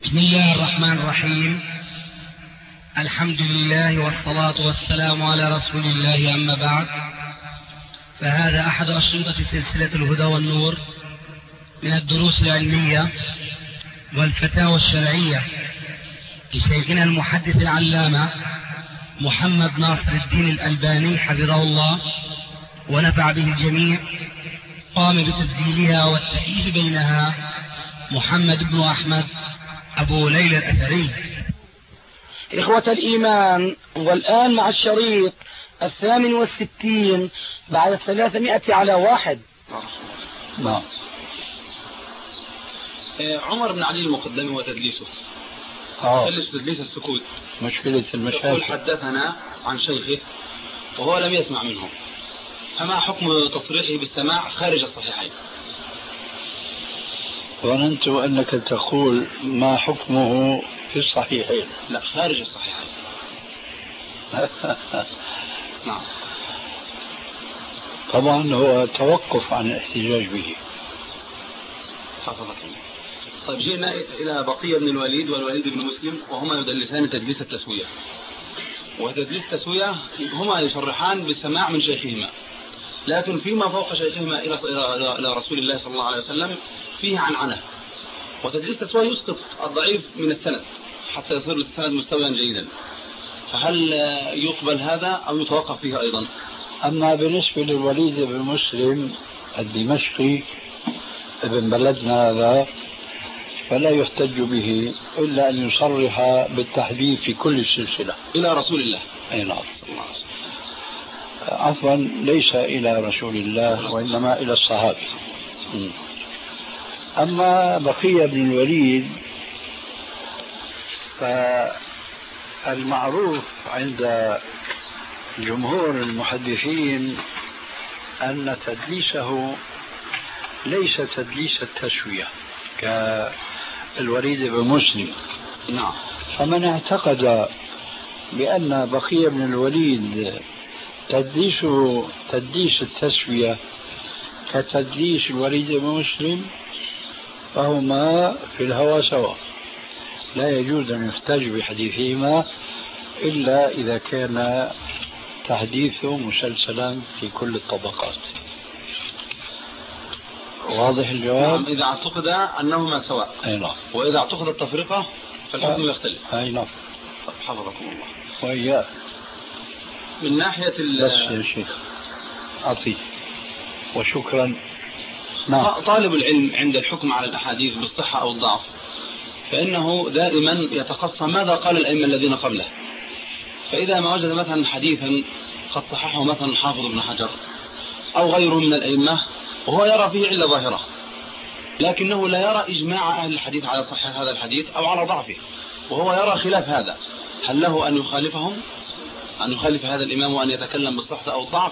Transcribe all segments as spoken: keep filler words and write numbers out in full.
بسم الله الرحمن الرحيم. الحمد لله والصلاة والسلام على رسول الله، أما بعد، فهذا أحد أشرطة سلسلة الهدى والنور من الدروس العلمية والفتاوى الشرعية لشيخنا المحدث العلامة محمد ناصر الدين الألباني حفظه الله ونفع به الجميع. قام بتسجيلها والتأليف بينها محمد بن أحمد أبو ليلى الأثري. إخوة الإيمان، والآن مع الشريط الثامن والستين بعد الثلاثمائة على واحد. نعم. عمر بن علي المقدمي وتدليسه. آه. تدلس تدليس السكوت. مشكلة المشاكل. يقول حدثنا عن شيخه وهو لم يسمع منه، فما حكم تصريحه بالسماع خارج الصحيحين؟ ظننت أنك تقول ما حكمه في الصحيحين. لا، خارج الصحيحين. نعم. طبعا هو توقف عن الاحتجاج به. حفظك الله. طيب، جئنا إلى بقية بن الوليد والوليد بن مسلم، وهما يدلسان تدليس التسوية. وتدليس التسوية هما يصرحان بالسماع من شيخهما، لكن فيما فوق شيخهما إلى إلى رسول الله صلى الله عليه وسلم فيه عنعنة. وتدليس التسوية يسقط الضعيف من السند حتى يصير السند مستويا جيدا، فهل يقبل هذا أو يتوقف فيه أيضا؟ أما بالنسبة للوليد بن مسلم الدمشقي ابن بلدنا هذا فلا يحتج به إلا أن يصرح بالتحديث في كل السلسلة إلى رسول الله. أي نعم. عفوا، ليس إلى رسول الله وإنما إلى الصحابة. أما بقية بن الوليد فالمعروف عند جمهور المحدثين أن تدليسه ليس تدليس التسوية كالوليد بن مسلم. نعم. فمن اعتقد بأن بقية بن الوليد تدليسه تدليس التسوية كتدليس الوليد بن مسلم فهما في الهوى سواء، لا يجوز أن يحتج بحديثهما إلا إذا كان تحديثه مسلسلا في كل الطبقات. واضح الجواب؟ نعم، إذا اعتقد أنهما سواء. أي نعم. وإذا اعتقد التفرقة فالحكم أه. يختلف. أي نعم. طيب، حفظكم الله. وإياه. من ناحية بس يا شيخ أعطيه وشكرا. نعم. طالب العلم عند الحكم على الأحاديث بالصحة أو الضعف فإنه دائما يتقصى ماذا قال الأئمة الذين قبله. فإذا ما وجد مثلا حديثا قد صححه مثلا حافظ ابن حجر أو غيره من الأئمة وهو يرى فيه علة ظاهرة، لكنه لا يرى إجماع أهل الحديث على صحة هذا الحديث أو على ضعفه، وهو يرى خلاف هذا، هل له أن يخالفهم، أن يخالف هذا الإمام وأن يتكلم بالصحة أو الضعف؟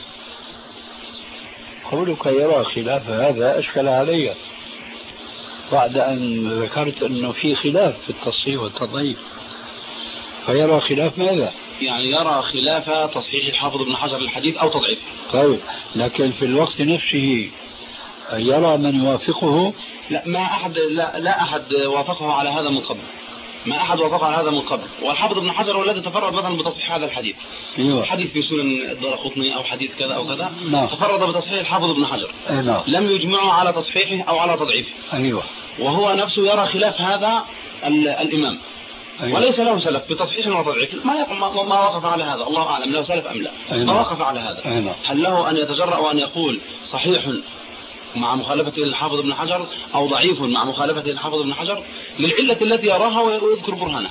قولك يرى خلاف هذا أشكل علي بعد أن ذكرت أنه في خلاف في التصحيح والتضعيف. فيرى خلاف ماذا؟ يعني يرى خلاف تصحيح الحافظ ابن حجر الحديث أو تضعيفه. طيب، لكن في الوقت نفسه يرى من يوافقه؟ لا، ما أحد لا, لا أحد وافقه على هذا من قبل. ما أحد وافق على هذا من قبل. والحافظ ابن حجر هو الذي تفرد مثلا بتصحيح هذا الحديث. أيوة. حديث في سنن الدارقطني أو حديث كذا أو كذا. نعم. تفرد بتصحيح الحافظ ابن حجر. نعم. لم يجمعوا على تصحيحه أو على تضعيفه. أيوة. وهو نفسه يرى خلاف هذا الإمام. أيوة. وليس له سلف بتصحيح وتضعيف. ما ما وقف على هذا، الله أعلم له سلف أم لا. أيوة. ما وقف على هذا. أيوة. هل له أن يتجرأ وأن يقول صحيح مع مخالفة الحافظ ابن حجر أو ضعيف مع مخالفة الحافظ ابن حجر للعلة التي يراها ويذكر برهانه؟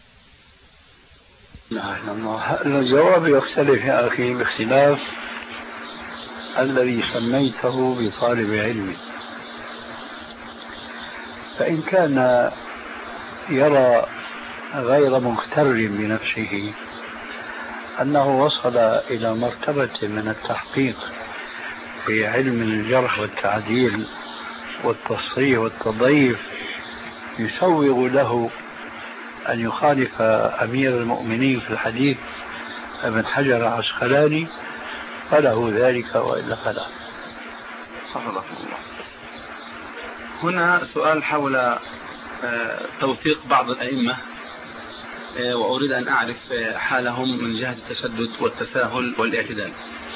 نعم. الجواب يختلف يا أخي باختلاف الذي سميته بطالب علم. فإن كان يرى غير مغتر بنفسه أنه وصل إلى مرتبة من التحقيق في علم الجرح والتعديل والتصحيح والتضعيف يسوغ له أن يخالف أمير المؤمنين في الحديث ابن حجر العسقلاني فله ذلك، وإلا فلا. صح الله. هنا سؤال حول توثيق بعض الأئمة، وأريد أن أعرف حالهم من جهة التشدد والتساهل والاعتدال.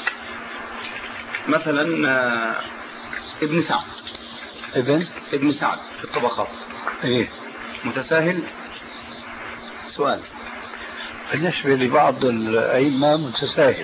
مثلا ابن سعد ابن ابن سعد في الطبقات إيه؟ متساهل؟ سؤال. بالنسبة لبعض الأئمة متساهل.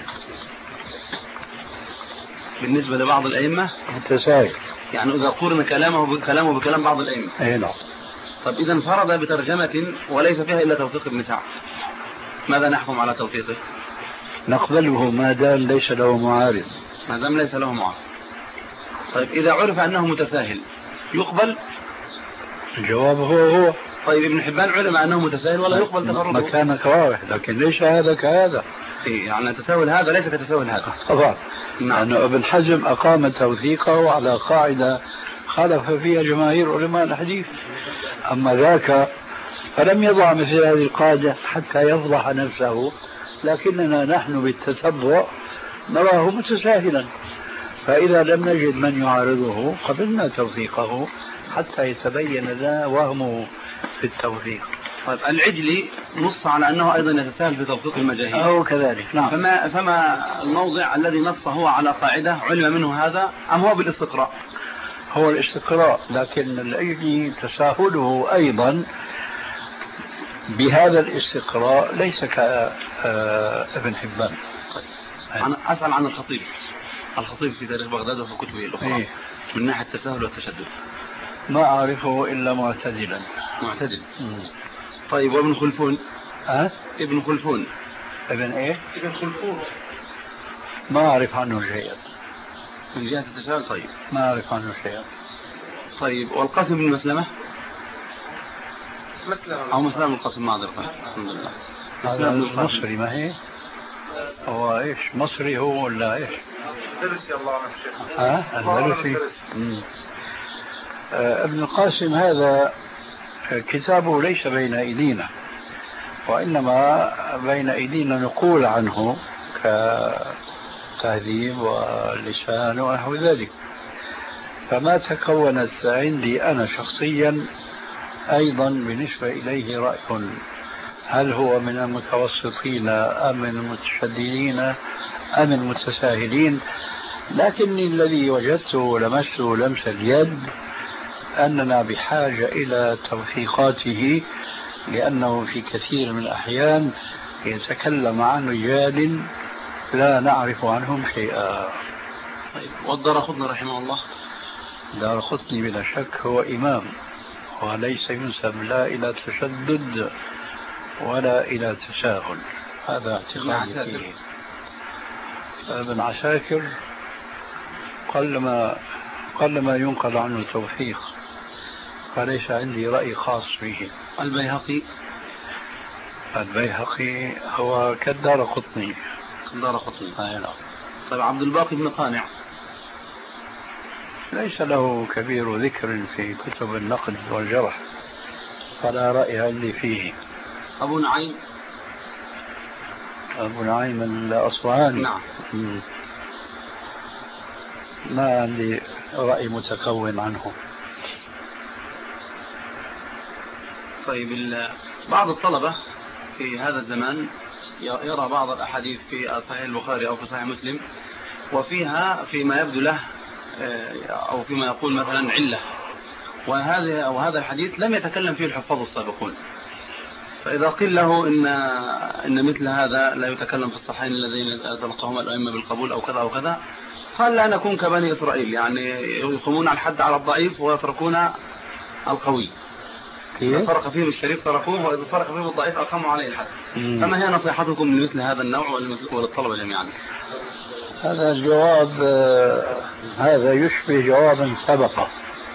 بالنسبة لبعض الأئمة متساهل، يعني إذا قرن كلامه بكلامه بكلام بعض الأئمة. أي نعم. طب إذا انفرد بترجمة وليس فيها إلا توثيق ابن سعد، ماذا نحكم على توثيقه؟ نقبله ما دام ليس له معارض. ما دام ليس له معارض. طيب إذا عرف أنه متساهل يقبل؟ الجواب هو هو. طيب ابن حبان علم أنه متساهل ولا يقبل تفرده؟ مكانك واضح، لكن ليس هذا كهذا. إيه يعني تساهل هذا ليس كتساهل هذا طبعا. نعم. لأنه ابن حزم أقام توثيقه على قاعدة خالف فيها جماهير علماء الحديث، أما ذاك فلم يضع مثل هذه القاعدة حتى يفضح نفسه، لكننا نحن بالتتبع نراه متساهلا، فإذا لم نجد من يعارضه قبلنا توثيقه حتى يتبين لنا وهمه في التوثيق. طيب العجلي نص على أنه أيضا يتساهل في توثيق المجاهيل. أو كذلك نعم. فما, فما الموضع الذي نص هو على قاعدة علم منه هذا أم هو بالاستقراء؟ هو الاستقراء، لكن العجلي تساهله أيضا بهذا الاستقراء ليس كابن حبان. أنا أسأل عن الخطيب. الخطيب في تاريخ بغداد وفي كتبه الأخرى إيه؟ من ناحية التساهل والتشدد ما أعرفه إلا معتدلا. معتدل. مم. طيب وابن خلفون؟ أه؟ ابن خلفون. ابن إيه؟ ابن خلفون ما أعرف عنه شيئا من جهة التساهل. طيب ما أعرف عنه شيئا. طيب والقاسم بن مسلمة؟ مسلمة أو مسلمة القاسم معذرة. الحمد لله. هذا المصري ما هي؟ هو إيش مصري هو ولا إيش؟ درسي الله عنه الشيخ. ها الدرسي. آه ابن القاسم هذا كتابه ليس بين أيدينا، وإنما بين أيدينا نقول عنه كتهذيب ولسان ونحو ذلك، فما تكونت عندي أنا شخصيا أيضا بالنسبة إليه رأي هل هو من المتوسطين أم من المتشددين أم المتساهلين، لكني الذي وجدته ولمسته لمس اليد أننا بحاجة إلى توثيقاته، لأنه في كثير من الأحيان يتكلم عن رجال لا نعرف عنهم شيئا. طيب والدارقطني رحمه الله؟ دارقطني بلا شك هو إمام، وليس ينسب لا إلى تشدد ولا إلى تساهل، هذا اعتقادي فيه. ابن عساكر قلما قلما ينقل عنه توثيق، فليس عندي رأي خاص به. البيهقي؟ البيهقي هو كالدارقطني. كالدارقطني. آه نعم. طيب عبد الباقي بن قانع؟ ليس له كبير ذكر في كتب النقد والجرح، فلا رأي عندي فيه. أبو نعيم؟ أبو نعيم الأصفهاني؟ نعم. م. ما عندي رأي متكون عنه. طيب بعض الطلبة في هذا الزمان يرى بعض الأحاديث في صحيح البخاري أو في صحيح مسلم وفيها فيما يبدو له أو فيما يقول مثلا علة، وهذا أو هذا الحديث لم يتكلم فيه الحفاظ السابقون، فإذا قيل له إن إن مثل هذا لا يتكلم في الصحيحين الذين تلقاهم الأئمة بالقبول أو كذا أو كذا، قال لا نكون كبني إسرائيل، يعني يقومون على الحد على الضعيف ويتركون القوي. إذا فرق فيهم الشريف تركوه، وإذا فرق فيهم الضعيف أقاموا عليه الحد. مم. فما هي نصيحتكم لمثل هذا النوع وللطلبة جميعا؟ هذا الجواب هذا يشبه جوابا سبق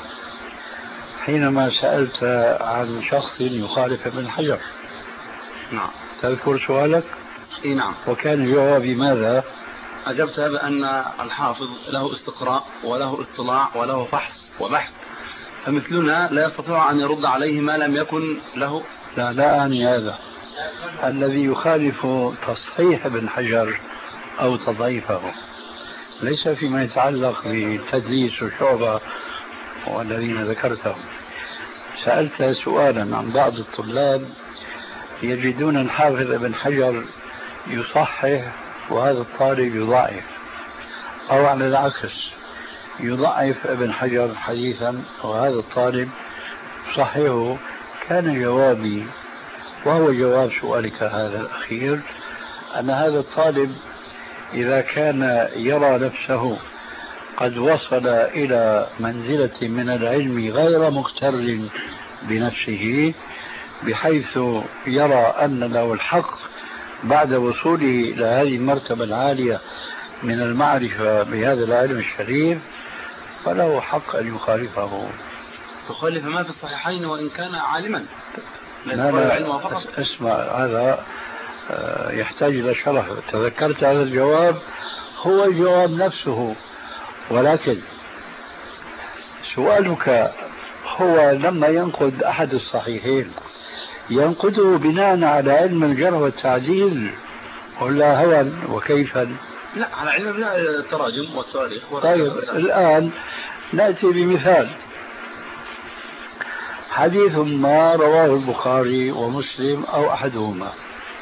حينما سألت عن شخص يخالف ابن حجر. نعم. تذكر سؤالك؟ اي نعم. وكان جوابي ماذا؟ أجبت بأن الحافظ له استقراء وله اطلاع وله فحص وبحث، فمثلنا لا يستطيع أن يرد عليه ما لم يكن له. لا لا أعني هذا. الذي يخالف تصحيح ابن حجر أو تضعيفه ليس فيما يتعلق بتدليس وشعبة والذين ذكرتهم، سألت سؤالا عن بعض الطلاب يجدون الحافظ ابن حجر يصحح وهذا الطالب يضعف، أو على العكس يضعف ابن حجر حديثا وهذا الطالب يصححه. كان جوابي، وهو جواب سؤالك هذا الأخير، أن هذا الطالب إذا كان يرى نفسه قد وصل إلى منزلة من العلم غير مغتر بنفسه بحيث يرى أن له الحق بعد وصوله إلى هذه المرتبة العالية من المعرفة بهذا العلم الشريف، فله حق أن يخالفه. يخالف ما في الصحيحين وإن كان عالما. لا لا اسمع، هذا يحتاج إلى شرح. تذكرت هذا الجواب، هو الجواب نفسه، ولكن سؤالك هو لما ينقد أحد الصحيحين ينقده بناء على علم الجرح والتعديل ولا هوى وكيفا؟ لا، على علم التراجم والتاريخ. طيب الآن نأتي بمثال. حديث ما رواه البخاري ومسلم أو أحدهما،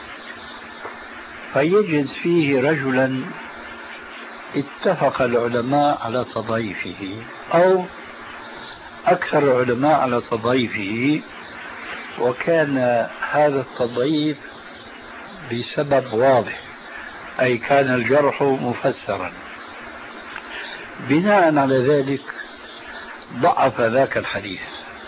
فيجد فيه رجلا اتفق العلماء على تضعيفه أو أكثر العلماء على تضعيفه، وكان هذا التضعيف بسبب واضح، أي كان الجرح مفسرا. بناء على ذلك ضعف ذاك الحديث.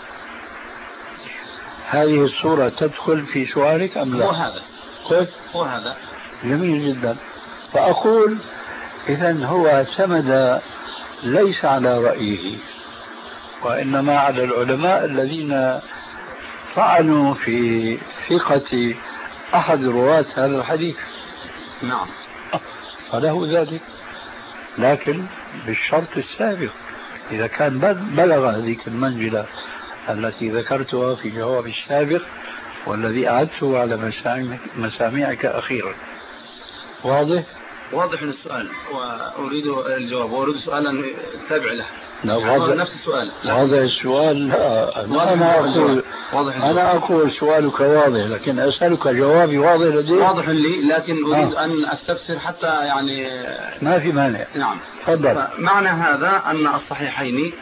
هذه الصورة تدخل في سؤالك أم لا؟ هو هذا قلت هو هذا جميل جدا. فأقول إذن هو اعتمد ليس على رأيه وإنما على العلماء الذين طعنوا في ثقة أحد رواة هذا الحديث. نعم، فله ذلك، لكن بالشرط السابق، إذا كان بلغ هذه المنزلة التي ذكرتها في جواب السابق والذي أعدته على مسامعك أخيرا. واضح؟ واضح السؤال وأريد الجواب، وأريد سؤالا تابع له. هذا نفس السؤال. هذا السؤال لا، أنا أقول أنا أقول سؤالك واضح، لكن أسألك جوابي واضح لدي. واضح لي، لكن أريد آه. أن أستفسر حتى يعني ما في مانع. نعم تفضل. معنى هذا أن الصحيحين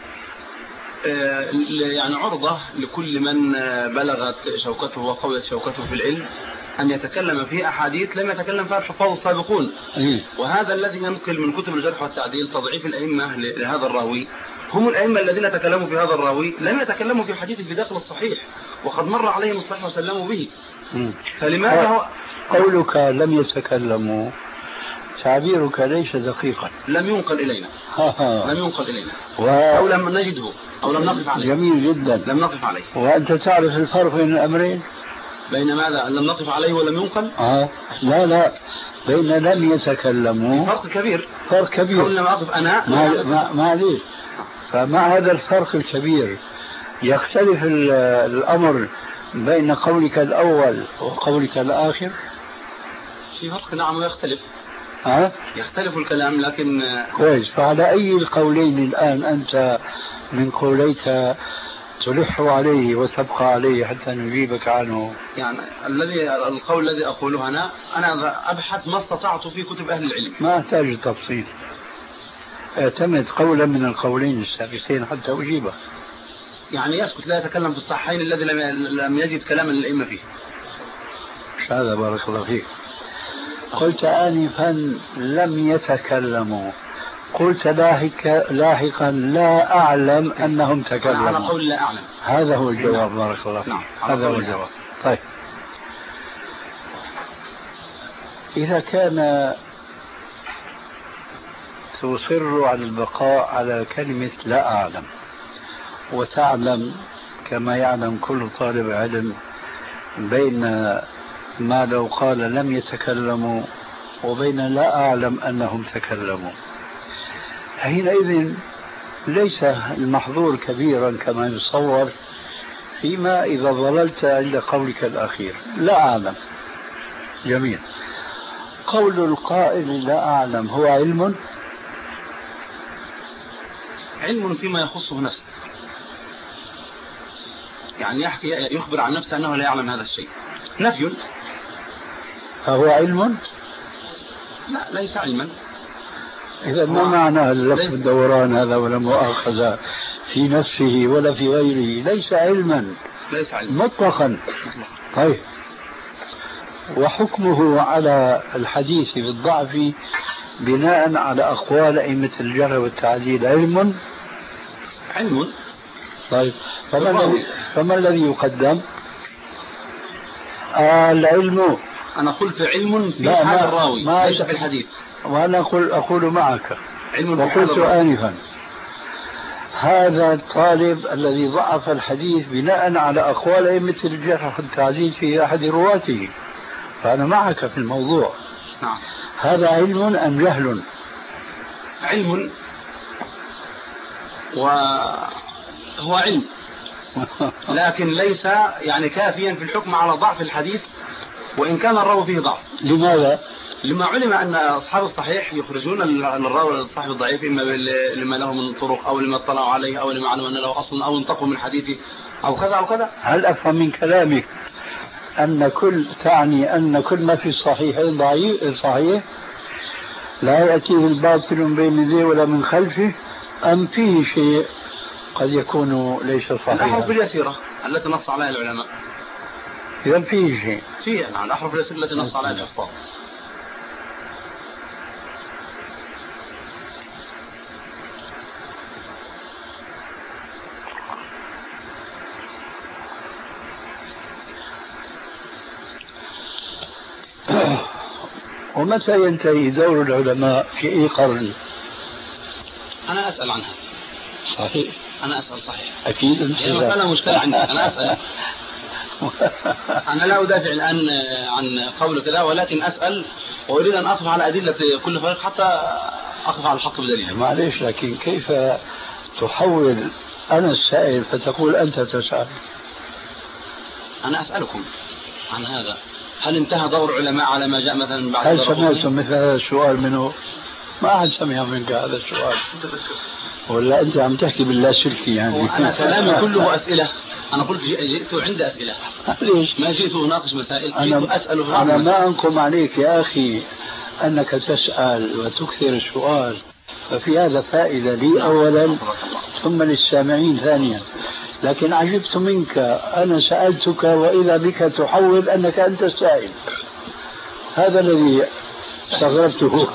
يعني عرضة لكل من بلغت شوكته وقويت شوكته في العلم أن يتكلم في أحاديث لم يتكلم فيها الحفاظ السابقون. أيه. وهذا الذي ينقل من كتب الجرح والتعديل تضعيف الأئمة لهذا الراوي، هم الأئمة الذين تكلموا في هذا الراوي لم يتكلموا في حديث في داخل الصحيح وقد مر عليهم الصحيح وسلموا به. م. فلماذا هو قولك لم يتكلموا تعبيرك ليس دقيقا. لم ينقل إلينا لم ينقل إلينا و... أو لم نجده أو لم نقف عليه. جميل جدا. لم نقف عليه. وأنت تعرف الفرق بين الأمرين؟ بين ماذا؟ لم نقف عليه ولم ينقل؟ آه. لا لا، بين لم يتكلموا فرق كبير. فرق كبير. لم أقف أنا ما معليش. فمع هذا الفرق الكبير يختلف الأمر بين قولك الأول وقولك الآخر. في فرق نعم ويختلف. ها؟ يختلف الكلام لكن كويس. فعلى أي القولين الآن أنت من قوليك تلح عليه وتبقى عليه حتى نجيبك عنه؟ يعني الذي القول الذي أقوله أنا أنا أبحث ما استطعت في كتب أهل العلم. ما أحتاج تفصيل، اعتمد قولا من القولين السابقين حتى أجيبه. يعني يسكت لا يتكلم في الصحيحين الذي لم يجد كلاما للأئمة فيه. مش هذا؟ بارك الله فيك. قلت آنفا لم يتكلموا، قلت لاحقا لاحقا لا أعلم أنهم تكلموا. على قول لا أعلم. هذا هو الجواب. بارك الله فيك. نعم. هذا هو الجواب. طيب، إذا كان تصر على البقاء على كلمة لا أعلم، وتعلم كما يعلم كل طالب علم بين ما لو قال لم يتكلموا وبين لا أعلم أنهم تكلموا، حينئذ ليس المحظور كبيرا كما يصور فيما إذا ظللت عند قولك الأخير لا أعلم. جميل. قول القائل لا أعلم هو علم علم فيما يخصه نفسه. يعني يحكي يخبر عن نفسه أنه لا يعلم هذا الشيء نفي. فهو علم؟ لا ليس علما. إذا ما معنى اللف الدوران هذا ولا مؤاخذة في نفسه ولا في غيره؟ ليس علما، ليس علما مطلقا. طيب، وحكمه على الحديث بالضعف بناء على أقوال أئمة الجرح والتعديل علم؟ علم. طيب، فما الذي فما الذي يقدم؟ آه العلم. أنا قلت علم في حال الراوي ليس في الحديث. وأنا أقول أقول معك علم. وقلت آنفا هذا الطالب الذي ضعف الحديث بناء على أقوال أئمة الجرح والتعديل في أحد رواته، فأنا معك في الموضوع. نعم. هذا علم أم جهل؟ علم، وهو علم لكن ليس يعني كافيا في الحكم على ضعف الحديث وإن كان الراوي فيه ضعف. لماذا؟ لما علم أن أصحاب الصحيح يخرجون الراوي الصحيح الضعيف إما لما له من طرق أو لما اطلعوا عليه أو لما علموا أن له أصلا أو انتقوا من حديثه أو كذا أو كذا. هل أفهم من كلامك أن كل تعني أن كل ما في الصحيحين ضعيف صحيح لا يأتيه الباطل من بين يديه ولا من خلفه، أم فيه شيء قد يكون ليس صحيحا؟ الأحرف اليسيرة التي نص عليها العلماء. إذا فيه شيء فيه نعم الأحرف اليسيرة التي نص عليها الحفاظ. ومتى ينتهي دور العلماء في أي قرن؟ أنا أسأل عنها. صحيح. أنا أسأل صحيح. أكيد أنت. هي مسألة مشكلة عندي. أنا أسأل. أنا لا أدافع الآن عن قول كذا ولكن أسأل وأريد أن أقف على أدلة كل فريق حتى أقف على الحق بدليل. معليش، لكن كيف تحول أنا السائل فتقول أنت تسأل؟ أنا أسألكم عن هذا. هل انتهى دور علماء على ما جاء مثلا بعد؟ هل سمعتم مثل هذا السؤال منه؟ ما أحد سمع منك هذا السؤال، ولا أنت عم تحكي باللاسلكي يعني؟ أنا كلامي كله أسئلة. أنا قلت جئت عندي أسئلة. ليش؟ ما جئت أناقش مسائل، أنا جئت أسأل. أنا ما أنقم عليك يا أخي أنك تسأل وتكثر السؤال، ففي هذا فائدة لي أولا ثم للسامعين ثانيا، لكن عجبت منك. أنا سألتك وإذا بك تحول أنك أنت السائل، هذا الذي استغربته.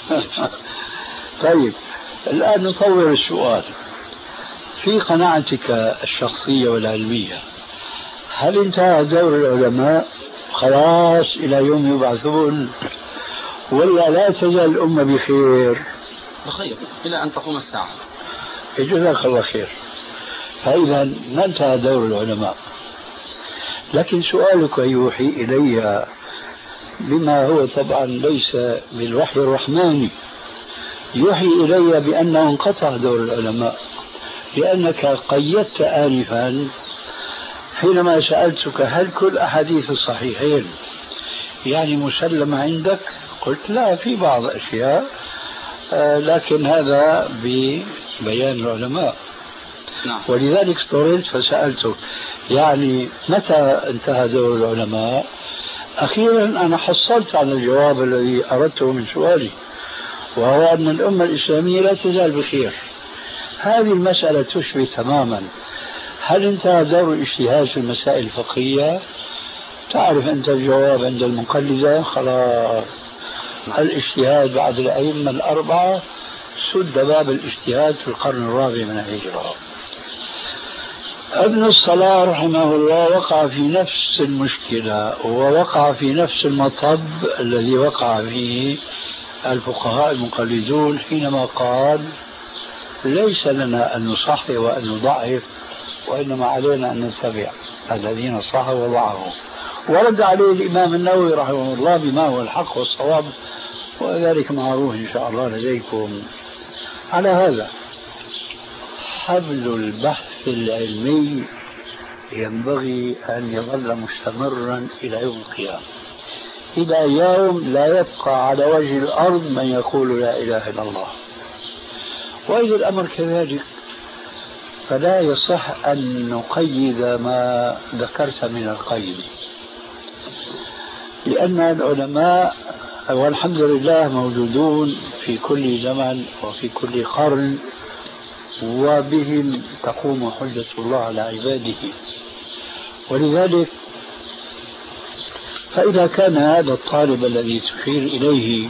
طيب، الآن نطور السؤال. في قناعتك الشخصية والعلمية هل انتهى دور العلماء خلاص إلى يوم يبعثون، ولا لا تزال الأمة بخير؟ بخير إلى أن تقوم الساعة. جزاك الله خير. فإذا ما انتهى دور العلماء، لكن سؤالك يوحي إلي بما هو طبعا ليس بالوحي الرحماني، يوحي إلي بأنه انقطع دور العلماء، لأنك قيدت آنفا حينما سألتك هل كل أحاديث الصحيحين يعني مسلمة عندك؟ قلت لا، في بعض أشياء آه لكن هذا ببيان العلماء. نعم. ولذلك اضطررت فسألتك يعني متى انتهى دور العلماء؟ أخيرا أنا حصلت على الجواب الذي أردته من سؤالي، وهو أن الأمة الإسلامية لا تزال بخير. هذه المسألة تشبه تماما هل انتهى دور الاجتهاد في المسائل الفقهية؟ تعرف أنت الجواب عند المقلدة، خلاص الاجتهاد بعد الأئمة الأربعة سد باب الاجتهاد في القرن الرابع من الهجرة. ابن الصلاح رحمه الله وقع في نفس المشكلة ووقع في نفس المطب الذي وقع فيه الفقهاء المقلدون حينما قال ليس لنا أن نصحح وأن نضعف، وإنما علينا أن نتبع الذين صحوا وضعفوا. ورد عليه الإمام النووي رحمه الله بما هو الحق والصواب، وذلك معروف إن شاء الله لديكم. على هذا حبل البحث العلمي ينبغي أن يظل مستمرا إلى يوم القيامة، إلى يوم لا يبقى على وجه الأرض من يقول لا إله إلا الله. وإذا الأمر كذلك فلا يصح أن نقيد ما ذكرت من القيد، لأن العلماء والحمد لله موجودون في كل زمن وفي كل قرن، وبهم تقوم حجة الله على عباده. ولذلك فإذا كان هذا الطالب الذي تشير إليه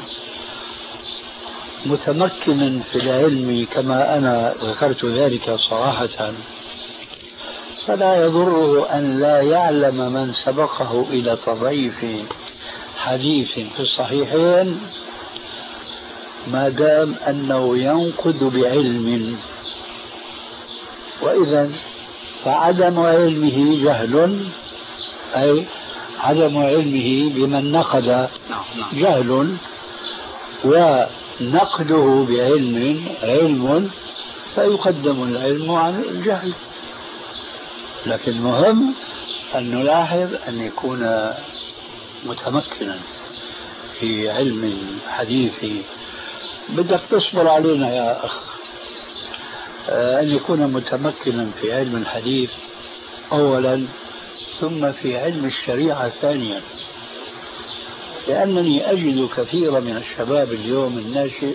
متمكنا في العلم كما أنا ذكرت ذلك صراحة، فلا يضره أن لا يعلم من سبقه إلى تضعيف حديث في الصحيحين ما دام أنه ينقد بعلم. وإذا فعدم علمه جهل، أي عدم علمه بمن نقد جهل، ونقده بعلم علم، فيقدم العلم عن الجهل. لكن المهم أن نلاحظ أن يكون متمكنا في علم الحديث. بدك تصبر علينا يا أخ، أن يكون متمكنا في علم الحديث أولا، ثم في علم الشريعة ثانيا، لأنني أجد كثيرا من الشباب اليوم الناشئ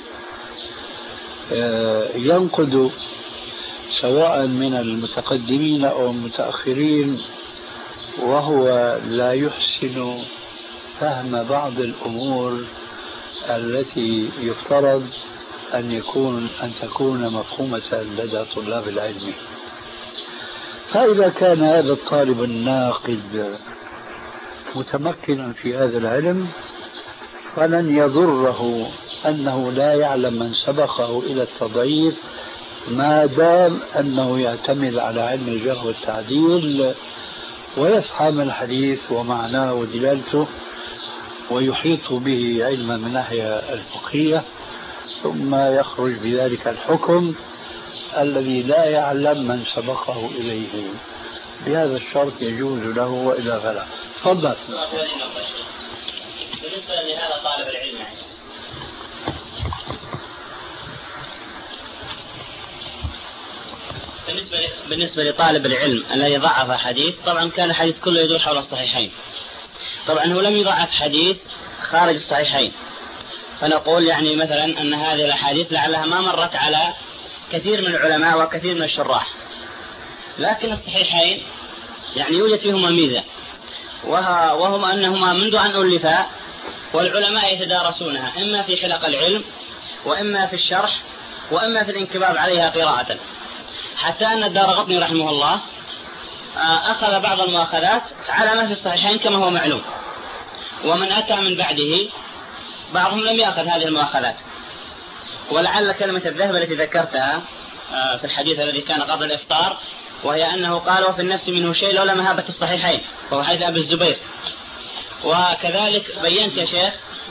ينقد سواء من المتقدمين أو المتأخرين وهو لا يحسن فهم بعض الأمور التي يفترض أن يكون أن تكون مفهومة لدى طلاب العلم. فإذا كان هذا الطالب الناقد متمكنا في هذا العلم فلن يضره أنه لا يعلم من سبقه إلى التضعيف، ما دام أنه يعتمد على علم الجرح والتعديل ويفهم الحديث ومعناه ودلالته ويحيط به علما من ناحية الفقهية، ثم يخرج بذلك الحكم الذي لا يعلم من سبقه إليه. بهذا الشرط يجوز له وإلا فلا. تفضل. بالنسبة لهذا طالب العلم، بالنسبة بالنسبة لطالب العلم الذي ضعف حديث، طبعا كان الحديث كله يدور حول الصحيحين. طبعا هو لم يضعف حديث خارج الصحيحين، فنقول يعني مثلا أن هذه الأحاديث لعلها ما مرت على كثير من العلماء وكثير من الشراح، لكن الصحيحين يعني يوجد فيهما ميزة، وهما أنهما منذ أن ألفا والعلماء يتدارسونها إما في حلق العلم وإما في الشرح وإما في الانكباب عليها قراءة، حتى أن الدارقطني رحمه الله أخذ بعض المؤاخذات على ما في الصحيحين كما هو معلوم، ومن أتى من بعده بعضهم لم يأخذ هذه المؤاخذات. ولعل كلمة الذهب التي ذكرتها في الحديث الذي كان قبل الإفطار، وهي أنه قال وفي النفس منه شيء لولا مهابة الصحيحين، وهو حديث أبي الزبير. وكذلك بينت يا شيخ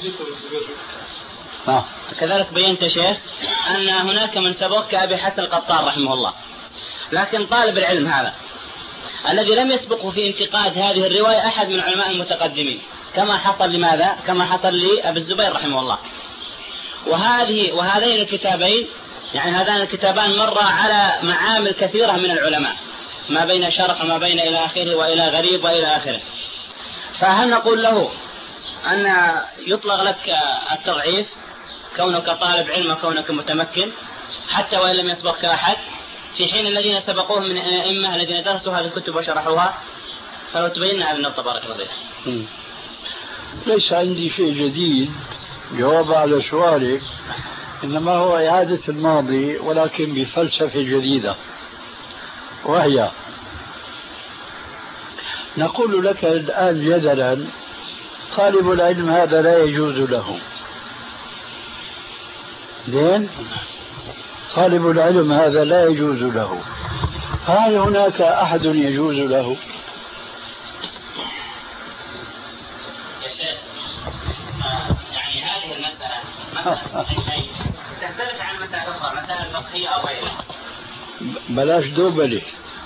كذلك بينت يا شيخ أن هناك من سبق كأبي حسن القطان رحمه الله، لكن طالب العلم هذا الذي لم يسبقه في انتقاد هذه الرواية أحد من العلماء المتقدمين، كما حصل لماذا؟ كما حصل لأبي الزبير رحمه الله. وهذه وهذين الكتابين يعني هذان الكتابان مر على معامل كثيرة من العلماء، ما بين شرح وما بين إلى آخره وإلى غريب وإلى آخره. فهل نقول له أن يطلق لك التضعيف كونك طالب علم وكونك متمكن حتى وإن لم يسبقك أحد، في حين الذين سبقوه من الأئمة الذين درسوا هذه الكتب وشرحوها؟ فلو تبيننا على النقطة بارك الله فيك. ليس عندي شيء جديد جواب على سؤالك، إنما هو إعادة الماضي ولكن بفلسفة جديدة، وهي نقول لك الآن جدلا طالب العلم هذا لا يجوز له. لين طالب العلم هذا لا يجوز له، هل هناك أحد يجوز له؟ يا شيخ يعني هذه المسألة مسألة تختلف عن مسائل أخرى، مسائل فقهية أو غيرها. بلاش دوبلة،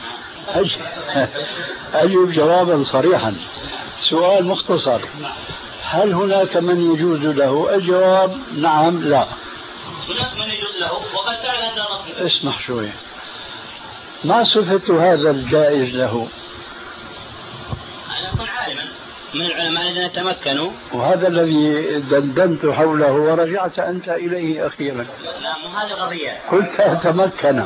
أجب جوابا صريحا، سؤال مختصر. هل هناك من يجوز له؟ الجواب نعم لا. هناك من يجوز له وقد فعل هذا الرجل. اسمح شوي. ما صفة هذا الجائز له؟ أن يكون عالما من العلماء الذين تمكنوا. وهذا الذي دندنت حوله ورجعت أنت إليه أخيرا. لا مو هذه القضية. قلت تمكن.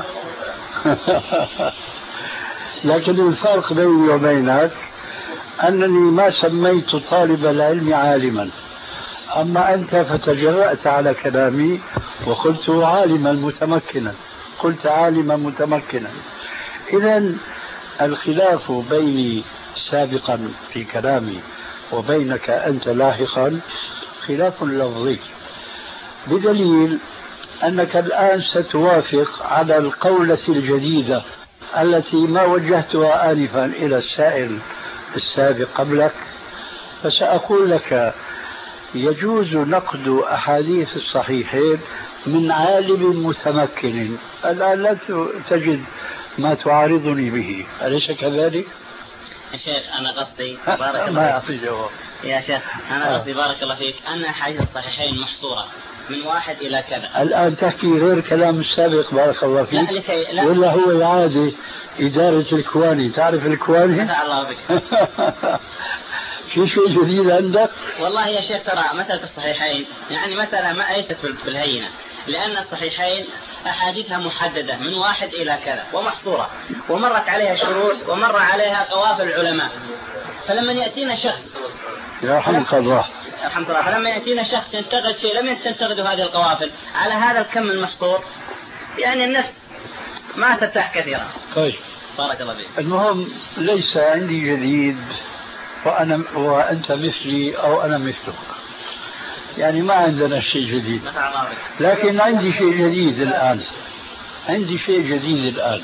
لكن الفرق بيني وبينك أنني ما سميت طالب العلم عالما، أما أنت فتجرأت على كلامي وقلت عالما متمكنا، قلت عالما متمكنا. إذن الخلاف بيني سابقا في كلامي وبينك أنت لاحقا خلاف لفظي، بدليل أنك الآن ستوافق على القولة الجديدة التي ما وجهتها آنفا إلى السائل السابق قبلك، فسأقول لك يجوز نقد أحاديث الصحيحين من عالم متمكن. الآن لا تجد ما تعارضني به، أليس كذلك؟ يا شيخ أنا قصدي بارك الله ما أعطي جواب. يا شيخ أنا قصدي بارك الله فيك أن أحاديث الصحيحين محصورة من واحد إلى كذا. الآن تحكي غير كلام السابق بارك الله فيك. لا لكي لا. ولا هو العادة إدارة الكواني، تعرف الكواني؟ نفع الله بك. في شيء جديد عندك؟ والله يا شيخ ترى مسألة الصحيحين يعني مسألة ما ليست بالهينة، لأن الصحيحين أحاديثها محددة من واحد إلى كذا ومحصورة، ومرت عليها شروح ومر عليها قوافل العلماء. فلما يأتينا شخص يرحمك الله الحمد لله فلما يأتينا شخص ينتقد شيء لم تنتقد هذه القوافل على هذا الكم المحصور، يعني النفس ما ترتاح كثيرا. طيب بارك الله فيك. المهم ليس عندي جديد وأنا وأنت مثلي أو أنا مثلك، يعني ما عندنا شيء جديد، لكن عندي شيء جديد الآن. عندي شيء جديد الآن.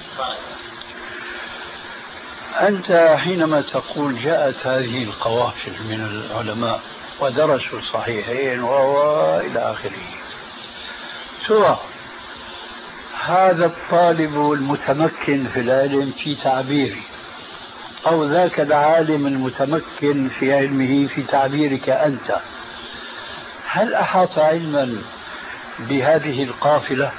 أنت حينما تقول جاءت هذه القوافل من العلماء ودرسوا الصحيحين وإلى آخره، سوى هذا الطالب المتمكن في العلم في تعبيري أو ذاك العالم المتمكن في علمه في تعبيرك أنت، هل أحاط علما بهذه القافلة؟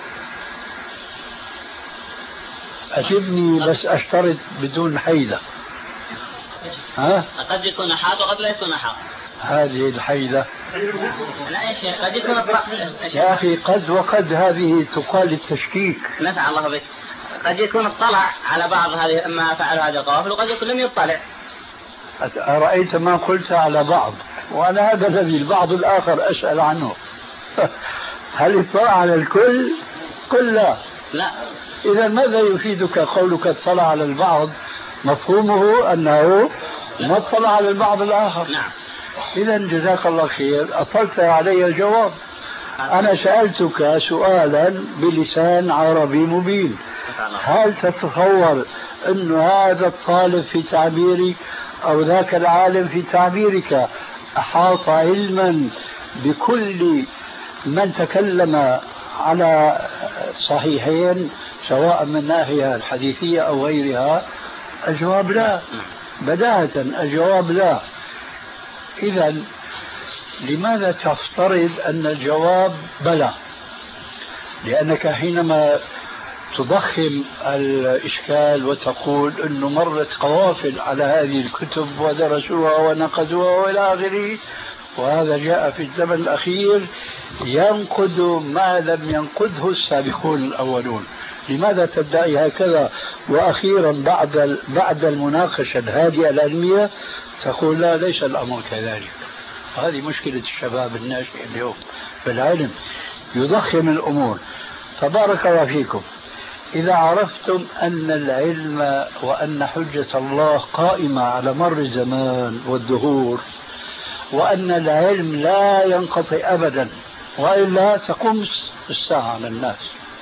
أجبني بس أشترط بدون حيلة. ها؟ قد يكون أحاط وقد لا يكون أحاط. هذه الحيلة لا يا شيخ قد يكون يا أخي قد وقد هذه تقال التشكيك. نفع الله بك. قد يكون اطلع على بعض هذه ما فعل هذه القوافل وقد يكون لم يطلع. أرأيت ما قلت على بعض، وأنا هذا الذي البعض الآخر أسأل عنه. هل اطلع على الكل؟ قل لا. لا. إذا ماذا يفيدك قولك اطلع على البعض؟ مفهومه أنه ما اطلع على البعض الآخر. نعم. إذا جزاك الله خير، أطلت علي الجواب. أنا سألتك سؤالا بلسان عربي مبين، هل تتصور أن هذا الطالب في تعبيري أو ذاك العالم في تعبيرك أحاط علما بكل من تكلم على صحيحين سواء من الناحية الحديثية أو غيرها؟ الجواب لا، بداهة الجواب لا. إذا لماذا تفترض أن الجواب بلى؟ لأنك حينما تضخم الإشكال وتقول أنه مرت قوافل على هذه الكتب ودرسوها ونقدوها وإلى آخره، وهذا جاء في الزمن الأخير ينقد ما لم ينقده السابقون الأولون، لماذا تدعي هكذا؟ وأخيرا بعد بعد المناقشة الهادئة العلمية تقول لا ليس الأمر كذلك. هذه مشكلة الشباب الناشئ اليوم في العلم، يضخم الأمور. تبارك الله فيكم، إذا عرفتم أن العلم وأن حجة الله قائمة على مر الزمان والدهور، وأن العلم لا ينقطع أبدا وإلا تقوم الساعة على الناس،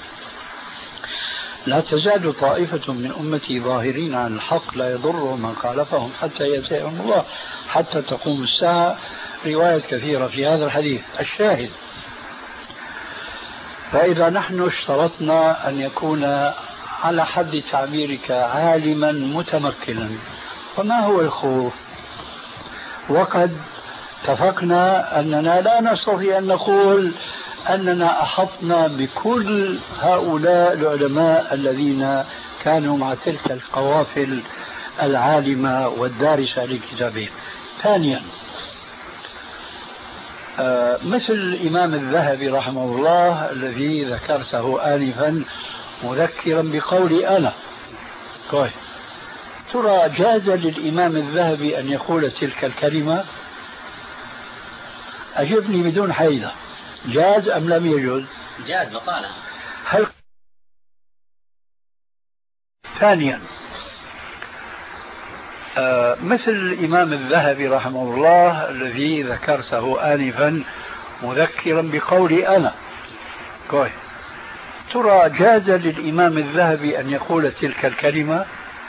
لا تزال طائفة من أمتي ظاهرين عن الحق لا يضرهم من خالفهم حتى يأتيهم الله حتى تقوم الساعة. رواية كثيرة في هذا الحديث. الشاهد، فإذا نحن اشترطنا أن يكون على حد تعبيرك عالما متمكنا، فما هو الخوف؟ وقد اتفقنا أننا لا نستطيع أن نقول أننا أحطنا بكل هؤلاء العلماء الذين كانوا مع تلك القوافل العالمة والدارسة لكتابهم. ثانيا آه مثل الإمام الذهبي رحمه الله الذي ذكرته آنفا مذكرا بقولي أنا. كويس. ترى جاز للإمام الذهبي أن يقول تلك الكلمة؟ أجبني بدون حيلة، جاز أم لم يجوز؟ جاز بقالها. هل ثانيا آه مثل الإمام الذهبي رحمه الله الذي ذكرته آنفا مذكرا بقولي أنا. كويس. ترى جاز للإمام الذهبي أن يقول تلك الكلمة؟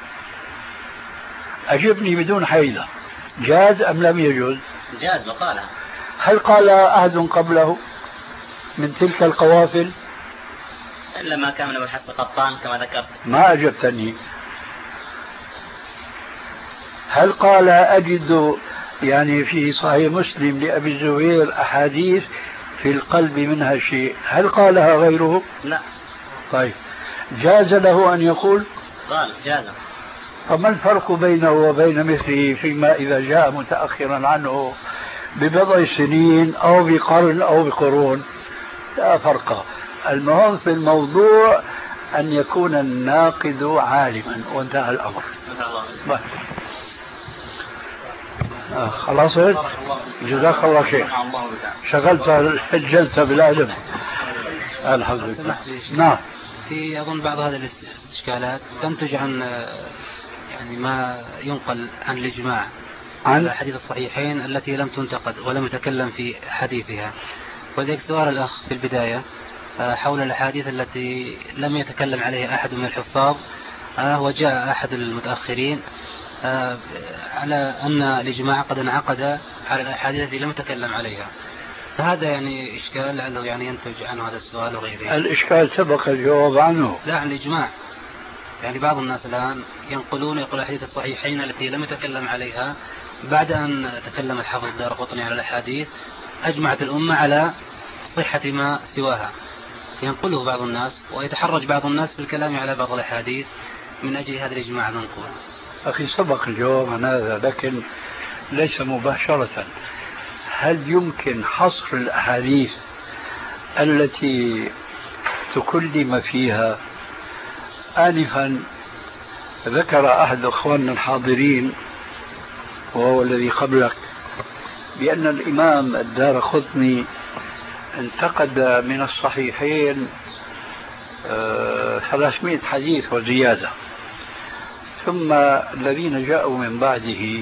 أجبني بدون حيلة، جاز أم لم يجوز؟ جاز بقالها. هل قال أحد قبله من تلك القوافل؟ إلا ما كان من أبو الحسن قطان كما ذكرت. ما أجبتني. هل قال أجد يعني في صحيح مسلم لأبي الزبير أحاديث في القلب منها شيء، هل قالها غيره؟ لا. طيب جاز له أن يقول؟ قال جاز. فما الفرق بينه وبين مثله فيما إذا جاء متأخرا عنه ببضع سنين أو بقرن أو بقرون؟ لا فرق. المهم في الموضوع أن يكون الناقد عالما وانتهى الأمر. آه خلاص جزاك الله خير، شغلت الجلسة بالعلم. الحمد لله. نعم. في أظن بعض هذه الإشكالات تنتج عن يعني ما ينقل عن الإجماع عن الحديث الصحيحين التي لم تنتقد ولم يتكلم في حديثها. وذلك سؤال الأخ في البداية حول الأحاديث التي لم يتكلم عليها أحد من الحفاظ، وجاء أحد المتأخرين على أن الإجماع قد انعقد على الأحاديث التي لم يتكلم عليها. هذا يعني إشكال لعله يعني ينتج عنه هذا السؤال وغيره. الإشكال سبق الجواب عنه. لا، عن الإجماع. يعني بعض الناس الآن ينقلون يقول الحديث الصحيحين التي لم يتكلم عليها بعد أن تكلم الحافظ الدارقطني على الأحاديث أجمعت الأمة على صحة ما سواها. ينقله بعض الناس ويتحرج بعض الناس في الكلام على بعض الأحاديث من أجل هذا الإجماع المنقول. أخي سبق الجواب عن هذا لكن ليس مباشرة. هل يمكن حصر الأحاديث التي تكلم فيها؟ آنفا ذكر أحد أخواننا الحاضرين وهو الذي قبلك بأن الإمام الدارقطني انتقد من الصحيحين ثلاثمائة حديث وزيادة، ثم الذين جاءوا من بعده